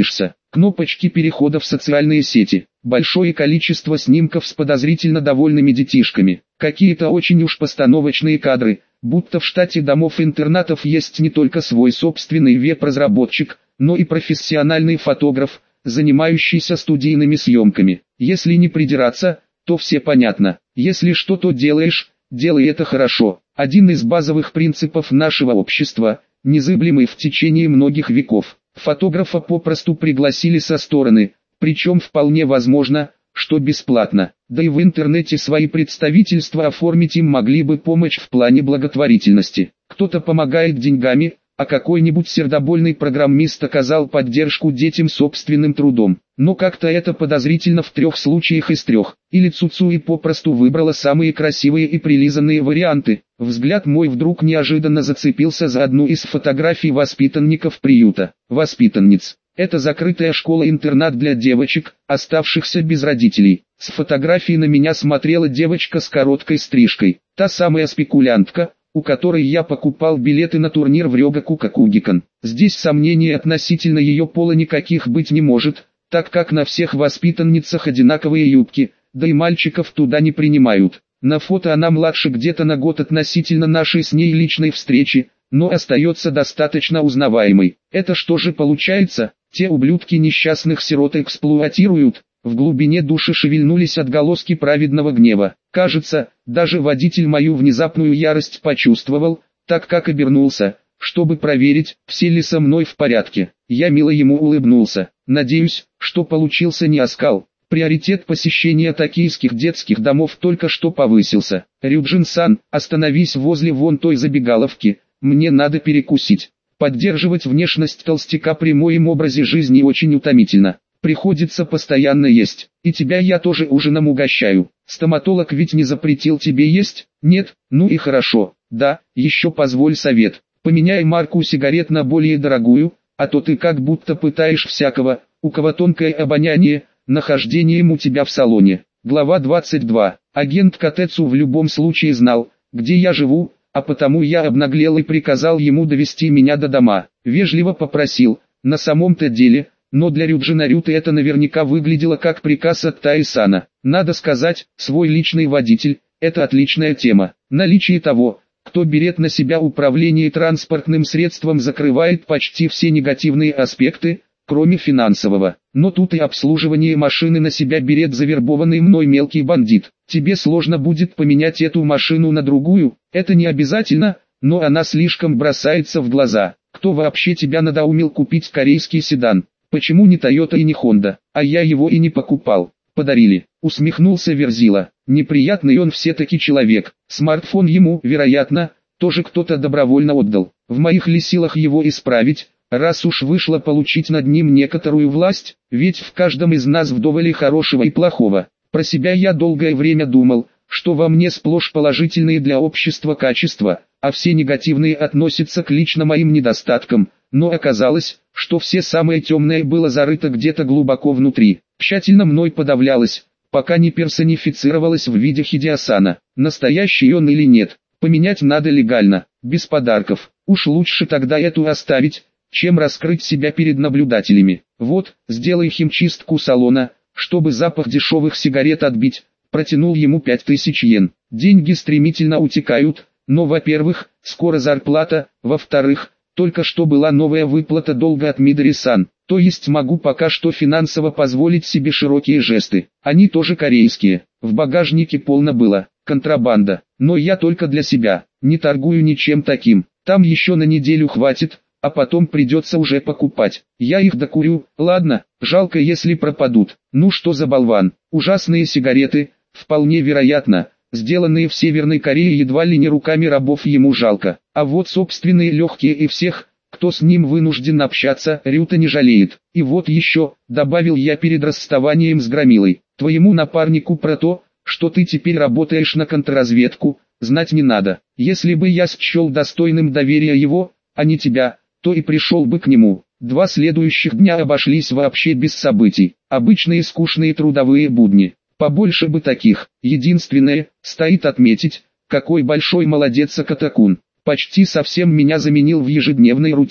кнопочки перехода в социальные сети, большое количество снимков с подозрительно довольными детишками, какие-то очень уж постановочные кадры, будто в штате домов-интернатов есть не только свой собственный веб-разработчик, но и профессиональный фотограф, занимающийся студийными съемками. Если не придираться, то все понятно. Если что-то делаешь, делай это хорошо. Один из базовых принципов нашего общества, незыблемый в течение многих веков. Фотографа попросту пригласили со стороны, причем вполне возможно, что бесплатно. Да и в интернете свои представительства оформить им могли бы помочь в плане благотворительности. Кто-то помогает деньгами, а какой-нибудь сердобольный программист оказал поддержку детям собственным трудом. Но как-то это подозрительно в 3 случаях из 3. Или Цуцуи попросту выбрала самые красивые и прилизанные варианты. Взгляд мой вдруг неожиданно зацепился за одну из фотографий воспитанников приюта. Воспитанниц. Это закрытая школа-интернат для девочек, оставшихся без родителей. С фотографии на меня смотрела девочка с короткой стрижкой. Та самая спекулянтка, у которой я покупал билеты на турнир в Рёгаку Какугикан. Здесь сомнений относительно ее пола никаких быть не может, так как на всех воспитанницах одинаковые юбки, да и мальчиков туда не принимают. На фото она младше где-то на год относительно нашей с ней личной встречи, но остается достаточно узнаваемой. Это что же получается? Те ублюдки несчастных сирот эксплуатируют? В глубине души шевельнулись отголоски праведного гнева. Кажется, даже водитель мою внезапную ярость почувствовал, так как обернулся, чтобы проверить, все ли со мной в порядке. Я мило ему улыбнулся. Надеюсь, что получился не оскал. Приоритет посещения токийских детских домов только что повысился. Рюджин-сан, остановись возле вон той забегаловки, мне надо перекусить. Поддерживать внешность толстяка при моем образе жизни очень утомительно. Приходится постоянно есть. И тебя я тоже ужином угощаю. Стоматолог ведь не запретил тебе есть? Нет? Ну и хорошо. Да, еще позволь совет. Поменяй марку сигарет на более дорогую, а то ты как будто пытаешь всякого, у кого тонкое обоняние, нахождением у тебя в салоне. Глава 22. Агент Катэцу в любом случае знал, где я живу, а потому я обнаглел и приказал ему довести меня до дома. Вежливо попросил, на самом-то деле, но для Рюджина Рюты это наверняка выглядело как приказ от Таисана. Надо сказать, свой личный водитель – это отличная тема. Наличие того, кто берет на себя управление транспортным средством, закрывает почти все негативные аспекты, кроме финансового. Но тут и обслуживание машины на себя берет завербованный мной мелкий бандит. Тебе сложно будет поменять эту машину на другую, это не обязательно, но она слишком бросается в глаза. Кто вообще тебя надоумил купить корейский седан? Почему не Toyota и не Honda? А я его и не покупал. Подарили. Усмехнулся Верзила. Неприятный он все-таки человек. Смартфон ему, вероятно, тоже кто-то добровольно отдал. В моих ли силах его исправить, раз уж вышло получить над ним некоторую власть, ведь в каждом из нас вдоволь хорошего и плохого. Про себя я долгое время думал, что во мне сплошь положительные для общества качества, а все негативные относятся к лично моим недостаткам. Но оказалось, что все самое темное было зарыто где-то глубоко внутри, тщательно мной подавлялось, пока не персонифицировалось в виде Хидеосана. Настоящий он или нет, поменять надо легально, без подарков. Уж лучше тогда эту оставить, чем раскрыть себя перед наблюдателями. Вот, сделай химчистку салона, чтобы запах дешевых сигарет отбить. Протянул ему 5000 йен. Деньги стремительно утекают, но во-первых, скоро зарплата, во-вторых, только что была новая выплата долга от Мидори-сан, то есть могу пока что финансово позволить себе широкие жесты. Они тоже корейские, в багажнике полно было, контрабанда, но я только для себя, не торгую ничем таким, там еще на неделю хватит, а потом придется уже покупать. Я их докурю, ладно, жалко если пропадут. Ну что за болван, ужасные сигареты, вполне вероятно. Сделанные в Северной Корее едва ли не руками рабов ему жалко. А вот собственные легкие и всех, кто с ним вынужден общаться, Рюта не жалеет. И вот еще, добавил я перед расставанием с Громилой, твоему напарнику про то, что ты теперь работаешь на контрразведку, знать не надо. Если бы я счел достойным доверия его, а не тебя, то и пришел бы к нему. 2 следующих дня обошлись вообще без событий. Обычные скучные трудовые будни. Побольше бы таких. Единственное, стоит отметить, какой большой молодец Акатакун. Почти совсем меня заменил в ежедневной рутине.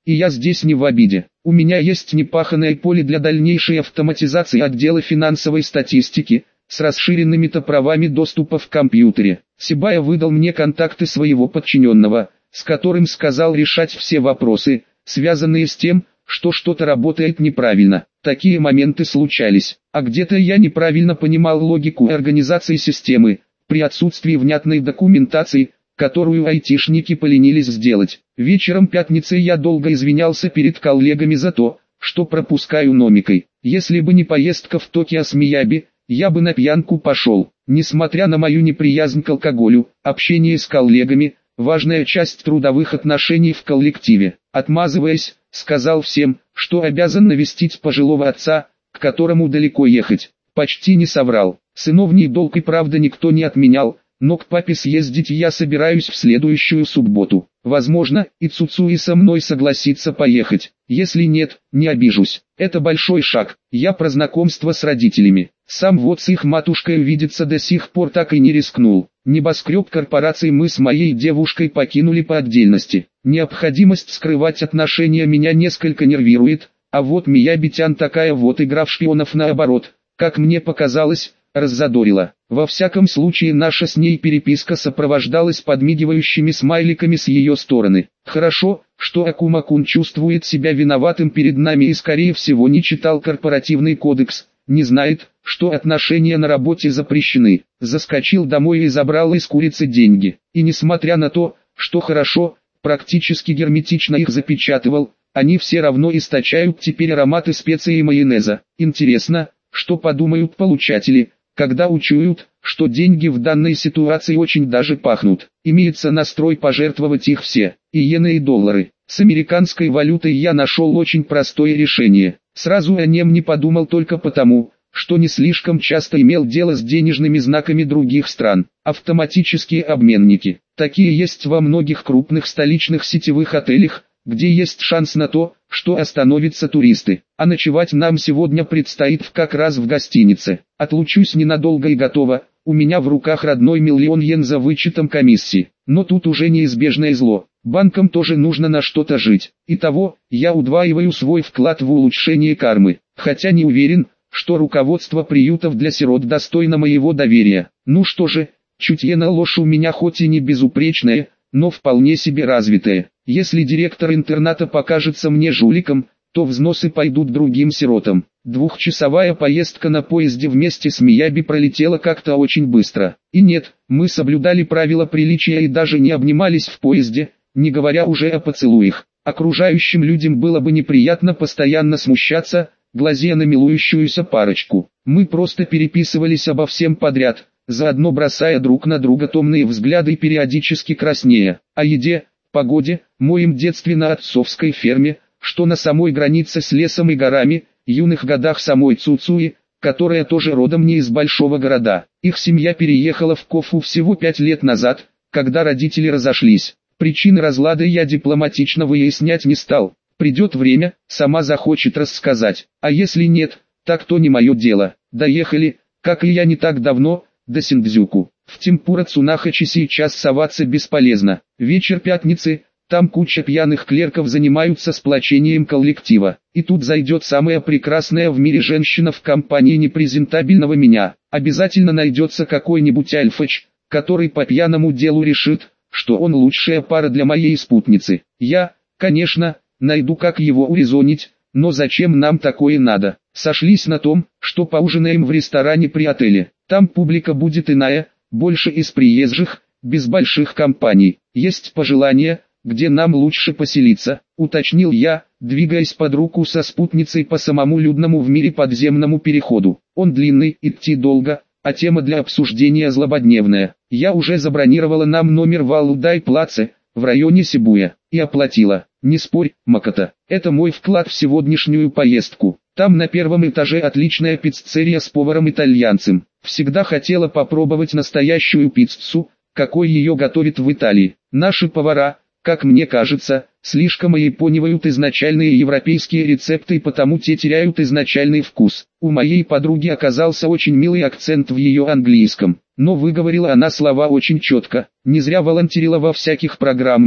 и я здесь не в обиде. У меня есть непаханное поле для дальнейшей автоматизации отдела финансовой статистики, с расширенными-то правами доступа в компьютере. Сибая выдал мне контакты своего подчиненного, с которым сказал решать все вопросы, связанные с тем, что что-то работает неправильно. Такие моменты случались, а где-то я неправильно понимал логику организации системы, при отсутствии внятной документации, которую айтишники поленились сделать. Вечером пятницы я долго извинялся перед коллегами за то, что пропускаю номикой. Если бы не поездка в Токио с Мияби, я бы на пьянку пошел. Несмотря на мою неприязнь к алкоголю, общение с коллегами – важная часть трудовых отношений в коллективе. Отмазываясь, сказал всем, что обязан навестить пожилого отца, к которому далеко ехать. Почти не соврал. Сыновний долг и правда никто не отменял, но к папе съездить я собираюсь в следующую субботу. Возможно, и Цуцуи со мной согласится поехать. Если нет, не обижусь. Это большой шаг. Я про знакомство с родителями. Сам вот с их матушкой видеться до сих пор так и не рискнул. Небоскреб корпорации мы с моей девушкой покинули по отдельности. Необходимость скрывать отношения меня несколько нервирует, а вот Миябитян такая вот игра в шпионов наоборот, как мне показалось, раззадорила. Во всяком случае наша с ней переписка сопровождалась подмигивающими смайликами с ее стороны. Хорошо, что Акума-кун чувствует себя виноватым перед нами и скорее всего не читал корпоративный кодекс, не знает, что отношения на работе запрещены. Заскочил домой и забрал из курицы деньги. И несмотря на то, что хорошо, практически герметично их запечатывал, они все равно источают теперь ароматы специй и майонеза. Интересно, что подумают получатели, когда учуют, что деньги в данной ситуации очень даже пахнут. Имеется настрой пожертвовать их все, и иены и доллары. С американской валютой я нашел очень простое решение. Сразу о нем не подумал только потому, что не слишком часто имел дело с денежными знаками других стран. Автоматические обменники. Такие есть во многих крупных столичных сетевых отелях, где есть шанс на то, что остановятся туристы. А ночевать нам сегодня предстоит как раз в гостинице. Отлучусь ненадолго и готово, у меня в руках родной 1 000 000 йен за вычетом комиссии. Но тут уже неизбежное зло. Банкам тоже нужно на что-то жить. Итого, я удваиваю свой вклад в улучшение кармы. Хотя не уверен, что руководство приютов для сирот достойно моего доверия. Ну что же, чутье на ложь у меня хоть и не безупречное, но вполне себе развитое. Если директор интерната покажется мне жуликом, то взносы пойдут другим сиротам. 2-часовая поездка на поезде вместе с Мияби пролетела как-то очень быстро. И нет, мы соблюдали правила приличия и даже не обнимались в поезде, не говоря уже о поцелуях. Окружающим людям было бы неприятно постоянно смущаться, глазея на милующуюся парочку. Мы просто переписывались обо всем подряд, заодно бросая друг на друга томные взгляды и периодически краснея. О еде, погоде, моем детстве на отцовской ферме, что на самой границе с лесом и горами, юных годах самой Цуцуи, которая тоже родом не из большого города. Их семья переехала в Кофу всего 5 лет назад, когда родители разошлись. Причины разлада я дипломатично выяснять не стал. Придет время, сама захочет рассказать. А если нет, так то не мое дело. Доехали, как и я не так давно, до Синдзюку. В Темпура-Цунахачи сейчас соваться бесполезно. Вечер пятницы, там куча пьяных клерков занимаются сплочением коллектива. И тут зайдет самая прекрасная в мире женщина в компании непрезентабельного меня. Обязательно найдется какой-нибудь альфач, который по пьяному делу решит, что он лучшая пара для моей спутницы. Я, конечно, найду как его урезонить, но зачем нам такое надо? Сошлись на том, что поужинаем в ресторане при отеле. Там публика будет иная, больше из приезжих, без больших компаний. Есть пожелания, где нам лучше поселиться, уточнил я, двигаясь под руку со спутницей по самому людному в мире подземному переходу. Он длинный, идти долго, а тема для обсуждения злободневная. Я уже забронировала нам номер в Алудай-Плаце, в районе Сибуя, и оплатила. Не спорь, Макото, это мой вклад в сегодняшнюю поездку. Там на первом этаже отличная пиццерия с поваром-итальянцем. Всегда хотела попробовать настоящую пиццу, какой ее готовят в Италии. Наши повара, как мне кажется, слишком японивают изначальные европейские рецепты и потому те теряют изначальный вкус. У моей подруги оказался очень милый акцент в ее английском, но выговорила она слова очень четко. Не зря волонтерила во всяких программах,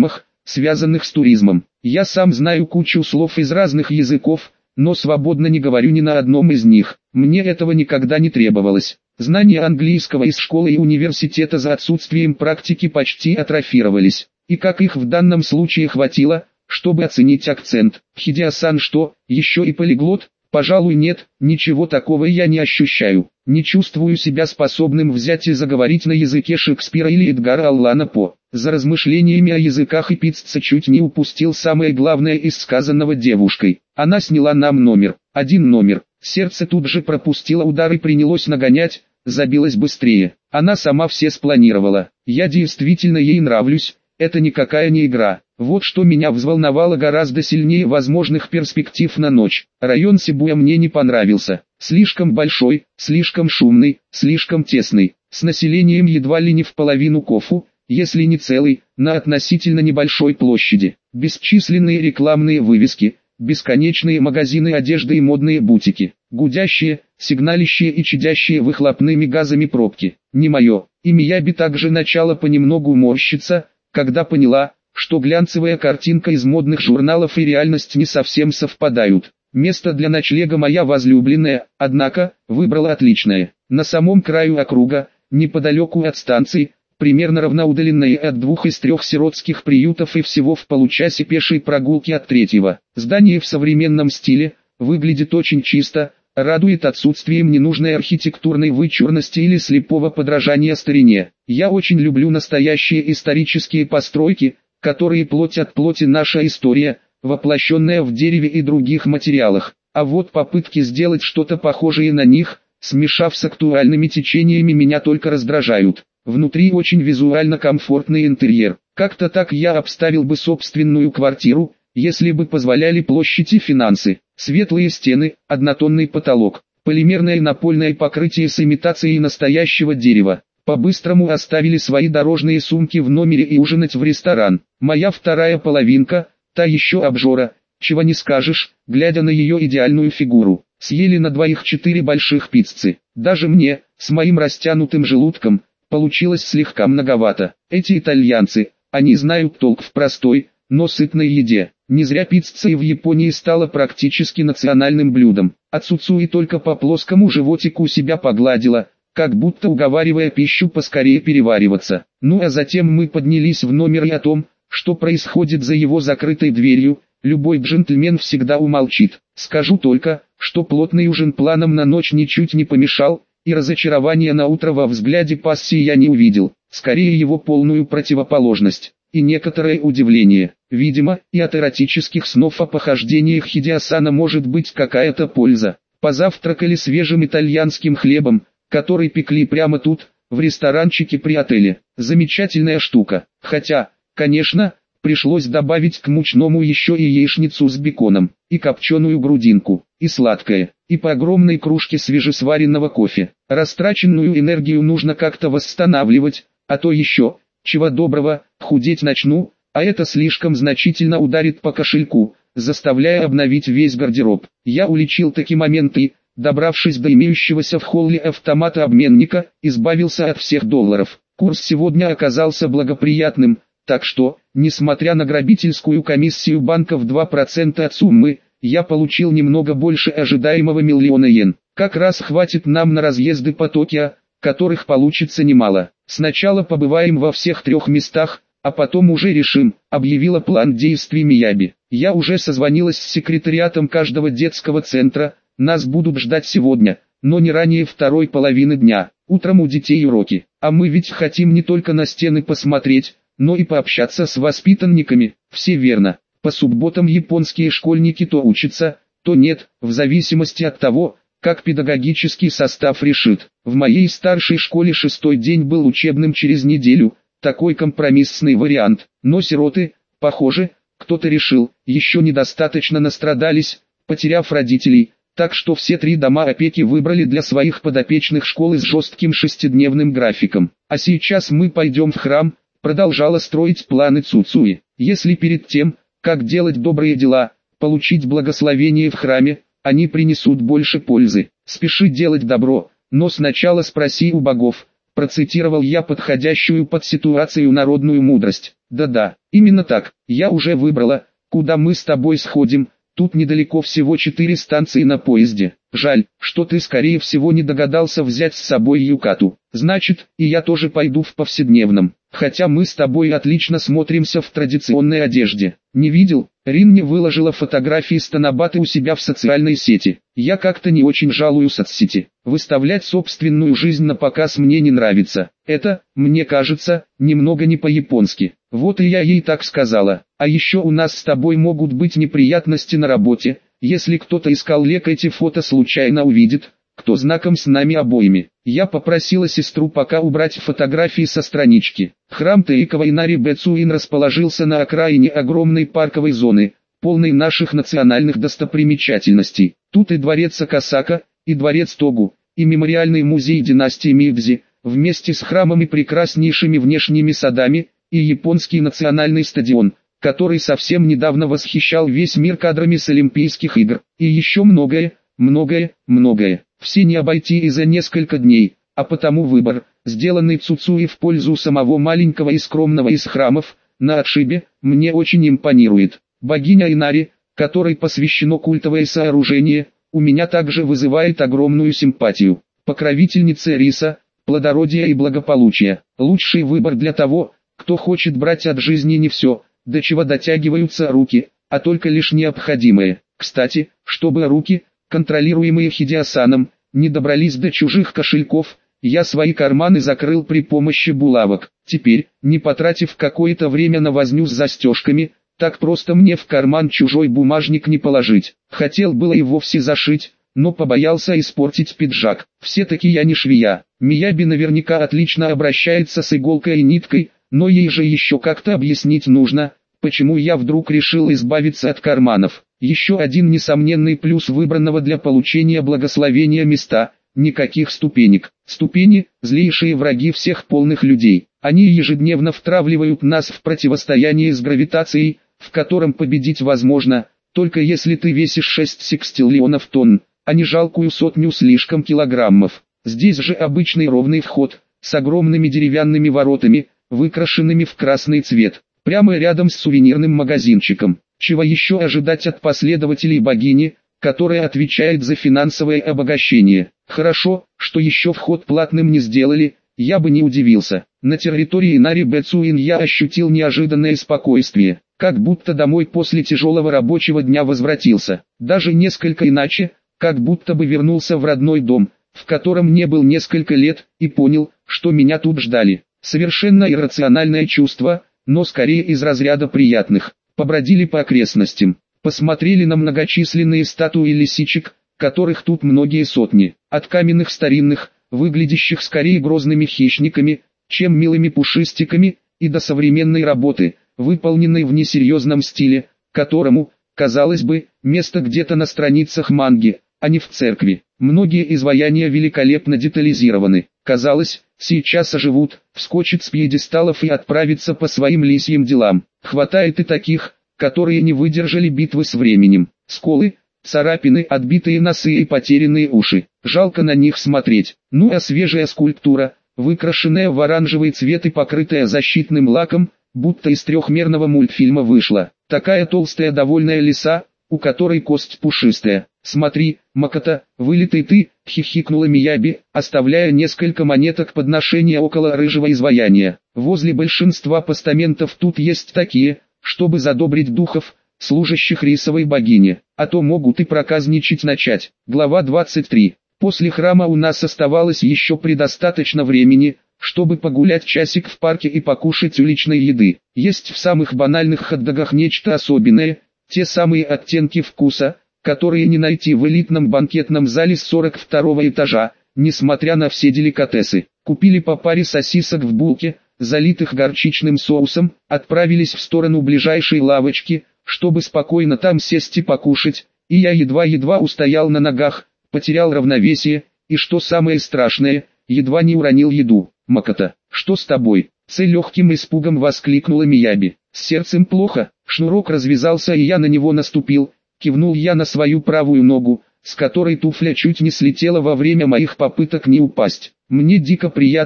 связанных с туризмом. Я сам знаю кучу слов из разных языков, но свободно не говорю ни на одном из них. Мне этого никогда не требовалось. Знания английского из школы и университета за отсутствием практики почти атрофировались. И как их в данном случае хватило, чтобы оценить акцент. Хидео-сан что, еще и полиглот? Пожалуй нет, ничего такого я не ощущаю. Не чувствую себя способным взять и заговорить на языке Шекспира или Эдгара Аллана По. За размышлениями о языках и Ипица чуть не упустил самое главное из сказанного девушкой. Она сняла нам номер. Один номер. Сердце тут же пропустило удар и принялось нагонять, забилось быстрее. Она сама все спланировала. Я действительно ей нравлюсь, это никакая не игра. Вот что меня взволновало гораздо сильнее возможных перспектив на ночь. Район Сибуя мне не понравился. Слишком большой, слишком шумный, слишком тесный. С населением едва ли не в половину Кофу, если не целый, на относительно небольшой площади. Бесчисленные рекламные вывески, бесконечные магазины одежды и модные бутики. Гудящие, сигналищие и чадящие выхлопными газами пробки. Не мое. И Мияби также начала понемногу морщиться, когда поняла, что глянцевая картинка из модных журналов и реальность не совсем совпадают. Место для ночлега моя возлюбленная, однако, выбрала отличное. На самом краю округа, неподалеку от станции, примерно равноудаленное от 2 из 3 сиротских приютов и всего в получасе пешей прогулки от 3-го. Здание в современном стиле, выглядит очень чисто, радует отсутствием ненужной архитектурной вычурности или слепого подражания старине. Я очень люблю настоящие исторические постройки, которые плоть от плоти наша история, воплощенная в дереве и других материалах. А вот попытки сделать что-то похожее на них, смешав с актуальными течениями, меня только раздражают. Внутри очень визуально комфортный интерьер. Как-то так я обставил бы собственную квартиру, если бы позволяли площадь и финансы. Светлые стены, однотонный потолок, полимерное напольное покрытие с имитацией настоящего дерева. По-быстрому оставили свои дорожные сумки в номере и ужинать в ресторан. Моя вторая половинка, та еще обжора, чего не скажешь, глядя на ее идеальную фигуру. Съели на двоих 4 больших пиццы. Даже мне, с моим растянутым желудком, получилось слегка многовато. Эти итальянцы, они знают толк в простой, но сытной еде. Не зря пицца и в Японии стала практически национальным блюдом. А Цуцуи только по плоскому животику себя погладила, как будто уговаривая пищу поскорее перевариваться. Ну а затем мы поднялись в номер, и о том, что происходит за его закрытой дверью, любой джентльмен всегда умолчит. Скажу только, что плотный ужин планом на ночь ничуть не помешал, и разочарования на утро во взгляде пассии я не увидел, скорее его полную противоположность. И некоторое удивление. Видимо, и от эротических снов о похождениях Хидео-сана может быть какая-то польза. Позавтракали свежим итальянским хлебом, который пекли прямо тут, в ресторанчике при отеле. Замечательная штука. Хотя, конечно, пришлось добавить к мучному еще и яичницу с беконом, и копченую грудинку, и сладкое, и по огромной кружке свежесваренного кофе. Растраченную энергию нужно как-то восстанавливать, а то еще, чего доброго, худеть начну, а это слишком значительно ударит по кошельку, заставляя обновить весь гардероб. Я уличил таки момент и, добравшись до имеющегося в холле автомата обменника, избавился от всех долларов. Курс сегодня оказался благоприятным, так что, несмотря на грабительскую комиссию банка в 2% от суммы, я получил немного больше ожидаемого миллиона йен. Как раз хватит нам на разъезды по Токио, которых получится немало. Сначала побываем во всех 3 местах, а потом уже решим, объявила план действий Мияби. Я уже созвонилась с секретариатом каждого детского центра, нас будут ждать сегодня, но не ранее второй половины дня. Утром у детей уроки, а мы ведь хотим не только на стены посмотреть, но и пообщаться с воспитанниками. Все верно, по субботам японские школьники то учатся, то нет, в зависимости от того, как педагогический состав решит. В моей старшей школе 6-й день был учебным через неделю, такой компромиссный вариант. Но сироты, похоже, кто-то решил, еще недостаточно настрадались, потеряв родителей, так что все 3 дома опеки выбрали для своих подопечных школы с жестким 6-дневным графиком. А сейчас мы пойдем в храм, продолжала строить планы Цуцуи. Если перед тем, как делать добрые дела, получить благословение в храме, они принесут больше пользы. Спеши делать добро, но сначала спроси у богов, процитировал я подходящую под ситуацию народную мудрость. Да-да, именно так, я уже выбрала, куда мы с тобой сходим. Тут недалеко всего 4 станции на поезде. Жаль, что ты скорее всего не догадался взять с собой юкату. Значит, и я тоже пойду в повседневном. Хотя мы с тобой отлично смотримся в традиционной одежде. Не видел? Ринни выложила фотографии Станабаты у себя в социальной сети. Я как-то не очень жалую соцсети. Выставлять собственную жизнь на показ мне не нравится. Это, мне кажется, немного не по-японски. Вот и я ей так сказала. А еще у нас с тобой могут быть неприятности на работе. Если кто-то из коллег эти фото случайно увидит, кто знаком с нами обоими. Я попросила сестру пока убрать фотографии со странички. Храм Тейкова Инари Бэцуин расположился на окраине огромной парковой зоны, полной наших национальных достопримечательностей. Тут и дворец Акасака, и дворец Тогу, и мемориальный музей династии Мидзи, вместе с храмом и прекраснейшими внешними садами, и японский национальный стадион, который совсем недавно восхищал весь мир кадрами с Олимпийских игр, и еще многое, многое. Все не обойти и за несколько дней, а потому выбор, сделанный Цуцуи в пользу самого маленького и скромного из храмов, на отшибе, мне очень импонирует. Богиня Инари, которой посвящено культовое сооружение, у меня также вызывает огромную симпатию. Покровительница риса, плодородия и благополучия. Лучший выбор для того, кто хочет брать от жизни не все, до чего дотягиваются руки, а только лишь необходимое. Кстати, чтобы руки, контролируемые Хидеосаном, не добрались до чужих кошельков, я свои карманы закрыл при помощи булавок. Теперь, не потратив какое-то время на возню с застежками, так просто мне в карман чужой бумажник не положить. Хотел было и вовсе зашить, но побоялся испортить пиджак. Все-таки я не швея. Мияби наверняка отлично обращается с иголкой и ниткой, но ей же еще как-то объяснить нужно, почему я вдруг решил избавиться от карманов. Еще один несомненный плюс выбранного для получения благословения места – никаких ступенек. Ступени – злейшие враги всех полных людей. Они ежедневно втравливают нас в противостояние с гравитацией, в котором победить возможно, только если ты весишь 6 секстиллионов тонн, а не жалкую сотню слишком килограммов. Здесь же обычный ровный вход, с огромными деревянными воротами, выкрашенными в красный цвет, прямо рядом с сувенирным магазинчиком. Чего еще ожидать от последователей богини, которая отвечает за финансовое обогащение? Хорошо, что еще вход платным не сделали, я бы не удивился. На территории Инари Бэцуин я ощутил неожиданное спокойствие, как будто домой после тяжелого рабочего дня возвратился. Даже несколько иначе, как будто бы вернулся в родной дом, в котором не был несколько лет, и понял, что меня тут ждали. Совершенно иррациональное чувство, но скорее из разряда приятных. Побродили по окрестностям, посмотрели на многочисленные статуи лисичек, которых тут многие сотни, от каменных старинных, выглядящих скорее грозными хищниками, чем милыми пушистиками, и до современной работы, выполненной в несерьезном стиле, которому, казалось бы, место где-то на страницах манги, а не в церкви. Многие изваяния великолепно детализированы. Казалось, сейчас оживут, вскочат с пьедесталов и отправятся по своим лисьим делам. Хватает и таких, которые не выдержали битвы с временем. Сколы, царапины, отбитые носы и потерянные уши. Жалко на них смотреть. Ну а свежая скульптура, выкрашенная в оранжевый цвет и покрытая защитным лаком, будто из трехмерного мультфильма вышла. Такая толстая довольная лиса, у которой кость пушистая. «Смотри, Макото, вылитый ты», — хихикнула Мияби, оставляя несколько монеток подношения около рыжего изваяния. «Возле большинства постаментов тут есть такие, чтобы задобрить духов, служащих рисовой богине, а то могут и проказничать начать». Глава 23. После храма у нас оставалось еще предостаточно времени, чтобы погулять часик в парке и покушать уличной еды. Есть в самых банальных хот-догах нечто особенное, те самые оттенки вкуса, которые не найти в элитном банкетном зале с 42-го этажа, несмотря на все деликатесы. Купили по паре сосисок в булке, залитых горчичным соусом, отправились в сторону ближайшей лавочки, чтобы спокойно там сесть и покушать, и я едва-едва устоял на ногах, потерял равновесие, и что самое страшное, едва не уронил еду. «Макото, что с тобой?» — с легким испугом воскликнула Мияби. «С сердцем плохо». Шнурок развязался и я на него наступил. Кивнул я на свою правую ногу, с которой туфля чуть не слетела во время моих попыток не упасть. Мне дико приятно,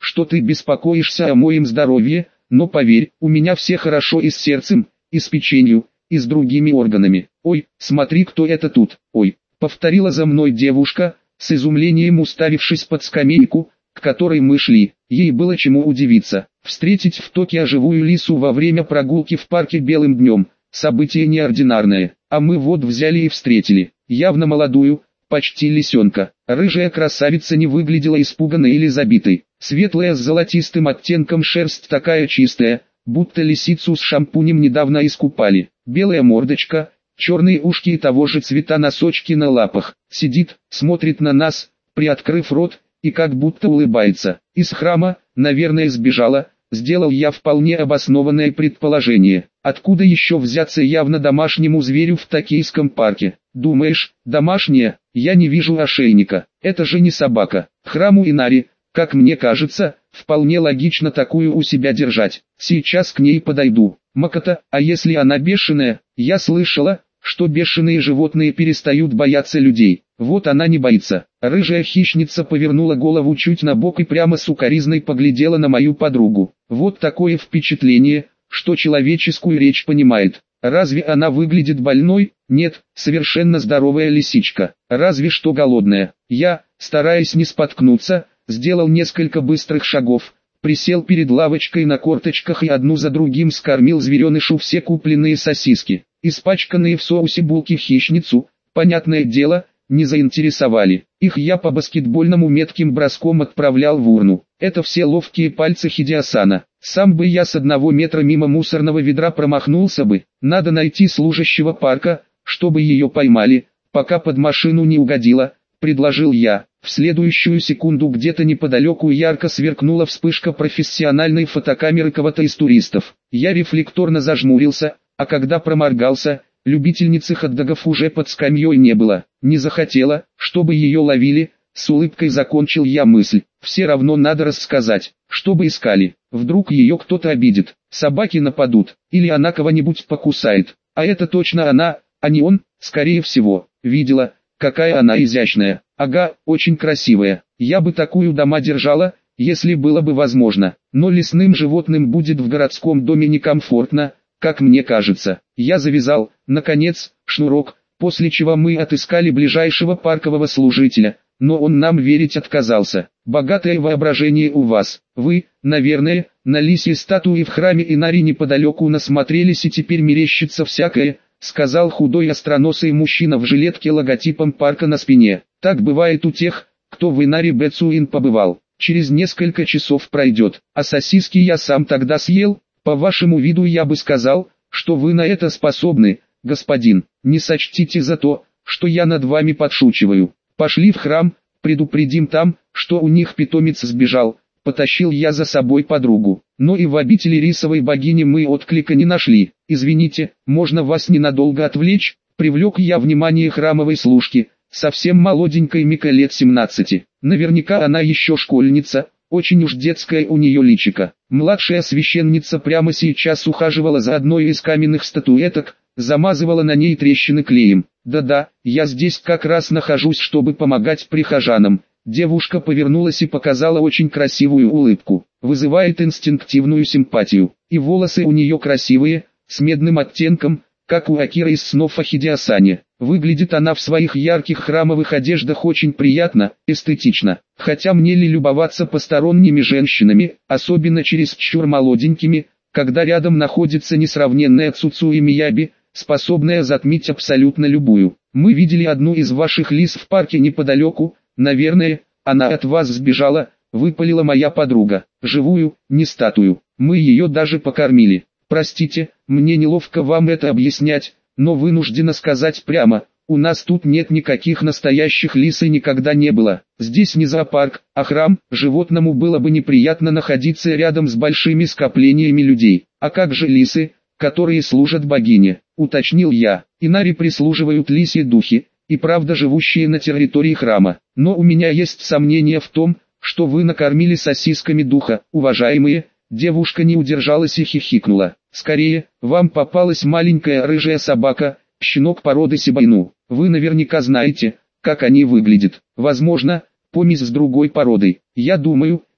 что ты беспокоишься о моем здоровье, но поверь, у меня все хорошо и с сердцем, и с печенью, и с другими органами. Ой, смотри, кто это тут. Ой, повторила за мной девушка, с изумлением уставившись под скамейку, к которой мы шли. Ей было чему удивиться. Встретить в Токио живую лису во время прогулки в парке белым днем – событие неординарное. А мы вот взяли и встретили. Явно молодую, почти лисенка. Рыжая красавица не выглядела испуганной или забитой. Светлая с золотистым оттенком шерсть такая чистая, будто лисицу с шампунем недавно искупали. Белая мордочка, черные ушки и того же цвета носочки на лапах. Сидит, смотрит на нас, приоткрыв рот, и как будто улыбается. Из храма, наверное, сбежала, сделал я вполне обоснованное предположение. Откуда еще взяться явно домашнему зверю в токийском парке? Думаешь, домашняя? Я не вижу ошейника. Это же не собака. Храму Инари, как мне кажется, вполне логично такую у себя держать. Сейчас к ней подойду. Макота, а если она бешеная? Я слышала, что бешеные животные перестают бояться людей. Вот она не боится. Рыжая хищница повернула голову чуть на бок и прямо сукоризной поглядела на мою подругу. Вот такое впечатление, что человеческую речь понимает. Разве она выглядит больной? Нет, совершенно здоровая лисичка. Разве что голодная. Я, стараясь не споткнуться, сделал несколько быстрых шагов, присел перед лавочкой на корточках и одну за другим скормил зверенышу все купленные сосиски. Испачканные в соусе булки хищницу, понятное дело, не заинтересовали. Их я по баскетбольному метким броском отправлял в урну. Это все ловкие пальцы Хидеосана. Сам бы я с 1 метра мимо мусорного ведра промахнулся бы. Надо найти служащего парка, чтобы ее поймали, пока под машину не угодила, предложил я. В следующую секунду где-то неподалеку ярко сверкнула вспышка профессиональной фотокамеры кого-то из туристов. Я рефлекторно зажмурился, а когда проморгался, любительницы хот-догов уже под скамьей не было. Не захотела, чтобы ее ловили, с улыбкой закончил я мысль. Все равно надо рассказать, чтобы искали. Вдруг ее кто-то обидит, собаки нападут, или она кого-нибудь покусает. А это точно она, а не он, скорее всего. Видела, какая она изящная. Ага, очень красивая. Я бы такую дома держала, если было бы возможно. Но лесным животным будет в городском доме некомфортно, как мне кажется. Я завязал, наконец, шнурок, после чего мы отыскали ближайшего паркового служителя, но он нам верить отказался. Богатое воображение у вас. Вы, наверное, на лисьей статуи в храме Инари неподалеку насмотрелись и теперь мерещится всякое, сказал худой остроносый мужчина в жилетке логотипом парка на спине. Так бывает у тех, кто в Инари Бэцуин побывал. Через несколько часов пройдет, а сосиски я сам тогда съел. По вашему виду я бы сказал, что вы на это способны, господин. Не сочтите за то, что я над вами подшучиваю. Пошли в храм, предупредим там, что у них питомец сбежал. Потащил я за собой подругу. Но и в обители рисовой богини мы отклика не нашли. Извините, можно вас ненадолго отвлечь? Привлек я внимание храмовой служки, совсем молоденькой Мика лет 17. Наверняка она еще школьница. Очень уж детское у нее личико. Младшая священница прямо сейчас ухаживала за одной из каменных статуэток, замазывала на ней трещины клеем. Да-да, я здесь как раз нахожусь, чтобы помогать прихожанам. Девушка повернулась и показала очень красивую улыбку. Вызывает инстинктивную симпатию. И волосы у нее красивые, с медным оттенком, как у Акиры из снов о Хидеосане. Выглядит она в своих ярких храмовых одеждах очень приятно, эстетично. Хотя мне ли любоваться посторонними женщинами, особенно чересчур молоденькими, когда рядом находится несравненная Цуцуи Мияби, способная затмить абсолютно любую. Мы видели одну из ваших лис в парке неподалеку, наверное, она от вас сбежала, выпалила моя подруга. Живую, не статую. Мы ее даже покормили. Простите, мне неловко вам это объяснять, но вынуждена сказать прямо, у нас тут нет никаких настоящих лис и никогда не было. Здесь не зоопарк, а храм, животному было бы неприятно находиться рядом с большими скоплениями людей. А как же лисы, которые служат богине, уточнил я. Инари прислуживают лисьи духи, и правда живущие на территории храма. Но у меня есть сомнения в том, что вы накормили сосисками духа, уважаемые. Девушка не удержалась и хихикнула. Скорее, вам попалась маленькая рыжая собака, щенок породы Сибайну. Вы наверняка знаете, как они выглядят. Возможно, помесь с другой породой. Я думаю,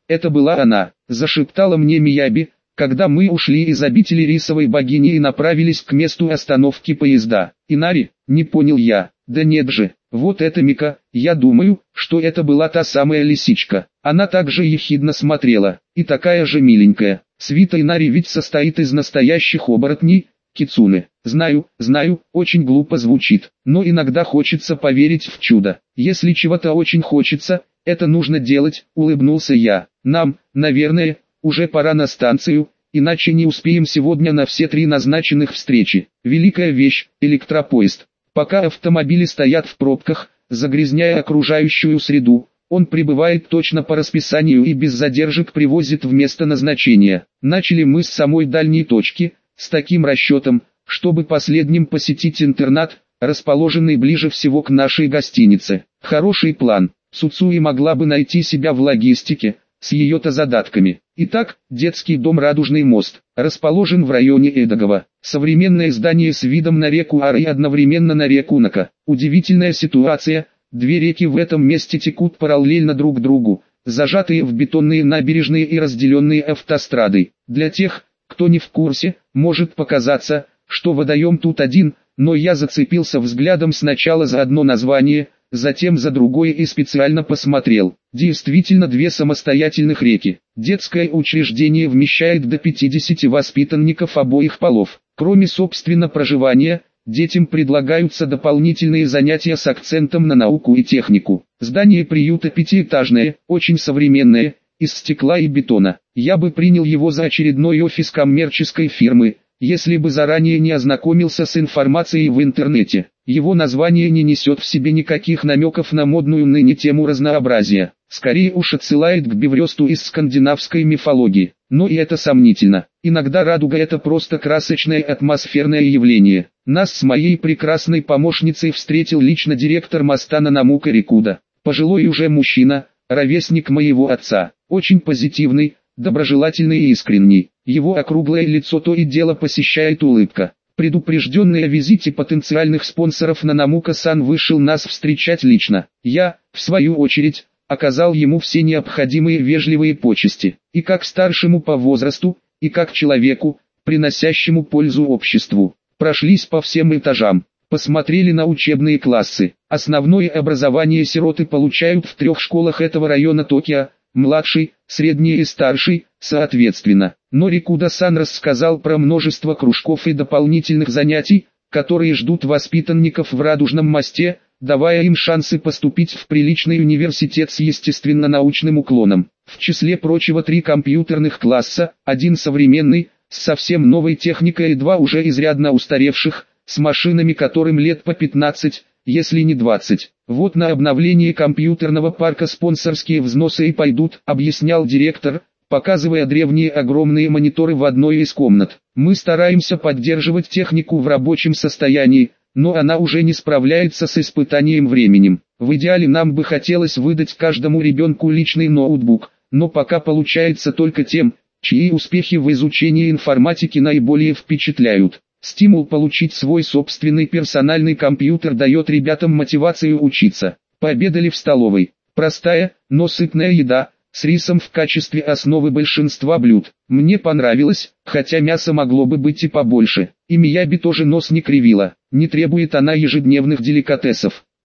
это была она, зашептала мне Мияби, когда мы ушли из обители рисовой богини и направились к месту остановки поезда. Инари, не понял я, да нет же, вот это Мика, я думаю, что это была та самая лисичка. Она также ехидно смотрела, и такая же миленькая. Свита Инари ведь состоит из настоящих оборотней, кицуне. Знаю, очень глупо звучит, но иногда хочется поверить в чудо. Если чего-то очень хочется, это нужно делать, улыбнулся я. Нам, наверное, уже пора на станцию, иначе не успеем сегодня на все 3 назначенных встречи. Великая вещь, электропоезд. Пока автомобили стоят в пробках, загрязняя окружающую среду, он прибывает точно по расписанию и без задержек привозит в место назначения. Начали мы с самой дальней точки, с таким расчетом, чтобы последним посетить интернат, расположенный ближе всего к нашей гостинице. Хороший план. Суцуи могла бы найти себя в логистике, с ее-то задатками. Итак, детский дом «Радужный мост» расположен в районе Эдогова. Современное здание с видом на реку Ара и одновременно на реку Нака. Удивительная ситуация, 2 реки в этом месте текут параллельно друг другу, зажатые в бетонные набережные и разделенные автострадой. Для тех, кто не в курсе, может показаться, что водоем тут один, но я зацепился взглядом сначала за одно название, затем за другое и специально посмотрел. Действительно 2 самостоятельных реки. Детское учреждение вмещает до 50 воспитанников обоих полов. Кроме собственно проживания, детям предлагаются дополнительные занятия с акцентом на науку и технику. Здание приюта 5-этажное, очень современное, из стекла и бетона. Я бы принял его за очередной офис коммерческой фирмы, если бы заранее не ознакомился с информацией в интернете. Его название не несет в себе никаких намеков на модную ныне тему разнообразия. Скорее уж отсылает к Биврёсту из скандинавской мифологии. Но и это сомнительно. Иногда радуга — это просто красочное атмосферное явление. Нас с моей прекрасной помощницей встретил лично директор моста Нанамука Рикуда. Пожилой уже мужчина, ровесник моего отца. Очень позитивный, доброжелательный и искренний. Его округлое лицо то и дело посещает улыбка. Предупрежденный о визите потенциальных спонсоров Нанамука-сан вышел нас встречать лично. Я, в свою очередь, оказал ему все необходимые вежливые почести. И как старшему по возрасту, и как человеку, приносящему пользу обществу. Прошлись по всем этажам. Посмотрели на учебные классы. Основное образование сироты получают в 3 школах этого района Токио. Младший, средний и старший, соответственно. Но Рикуда-сан рассказал про множество кружков и дополнительных занятий, которые ждут воспитанников в Радужном мосте, давая им шансы поступить в приличный университет с естественно-научным уклоном. В числе прочего 3 компьютерных класса, 1 современный, с совсем новой техникой и 2 уже изрядно устаревших, с машинами которым лет по 15, если не 20. Вот на обновление компьютерного парка спонсорские взносы и пойдут, объяснял директор, показывая древние огромные мониторы в одной из комнат. Мы стараемся поддерживать технику в рабочем состоянии, но она уже не справляется с испытанием временем. В идеале нам бы хотелось выдать каждому ребенку личный ноутбук, но пока получается только тем, чьи успехи в изучении информатики наиболее впечатляют. Стимул получить свой собственный персональный компьютер дает ребятам мотивацию учиться. Пообедали в столовой. Простая, но сытная еда, с рисом в качестве основы большинства блюд. Мне понравилось, хотя мяса могло бы быть и побольше. И Мияби тоже нос не кривила. Не требует она ежедневных деликатесов.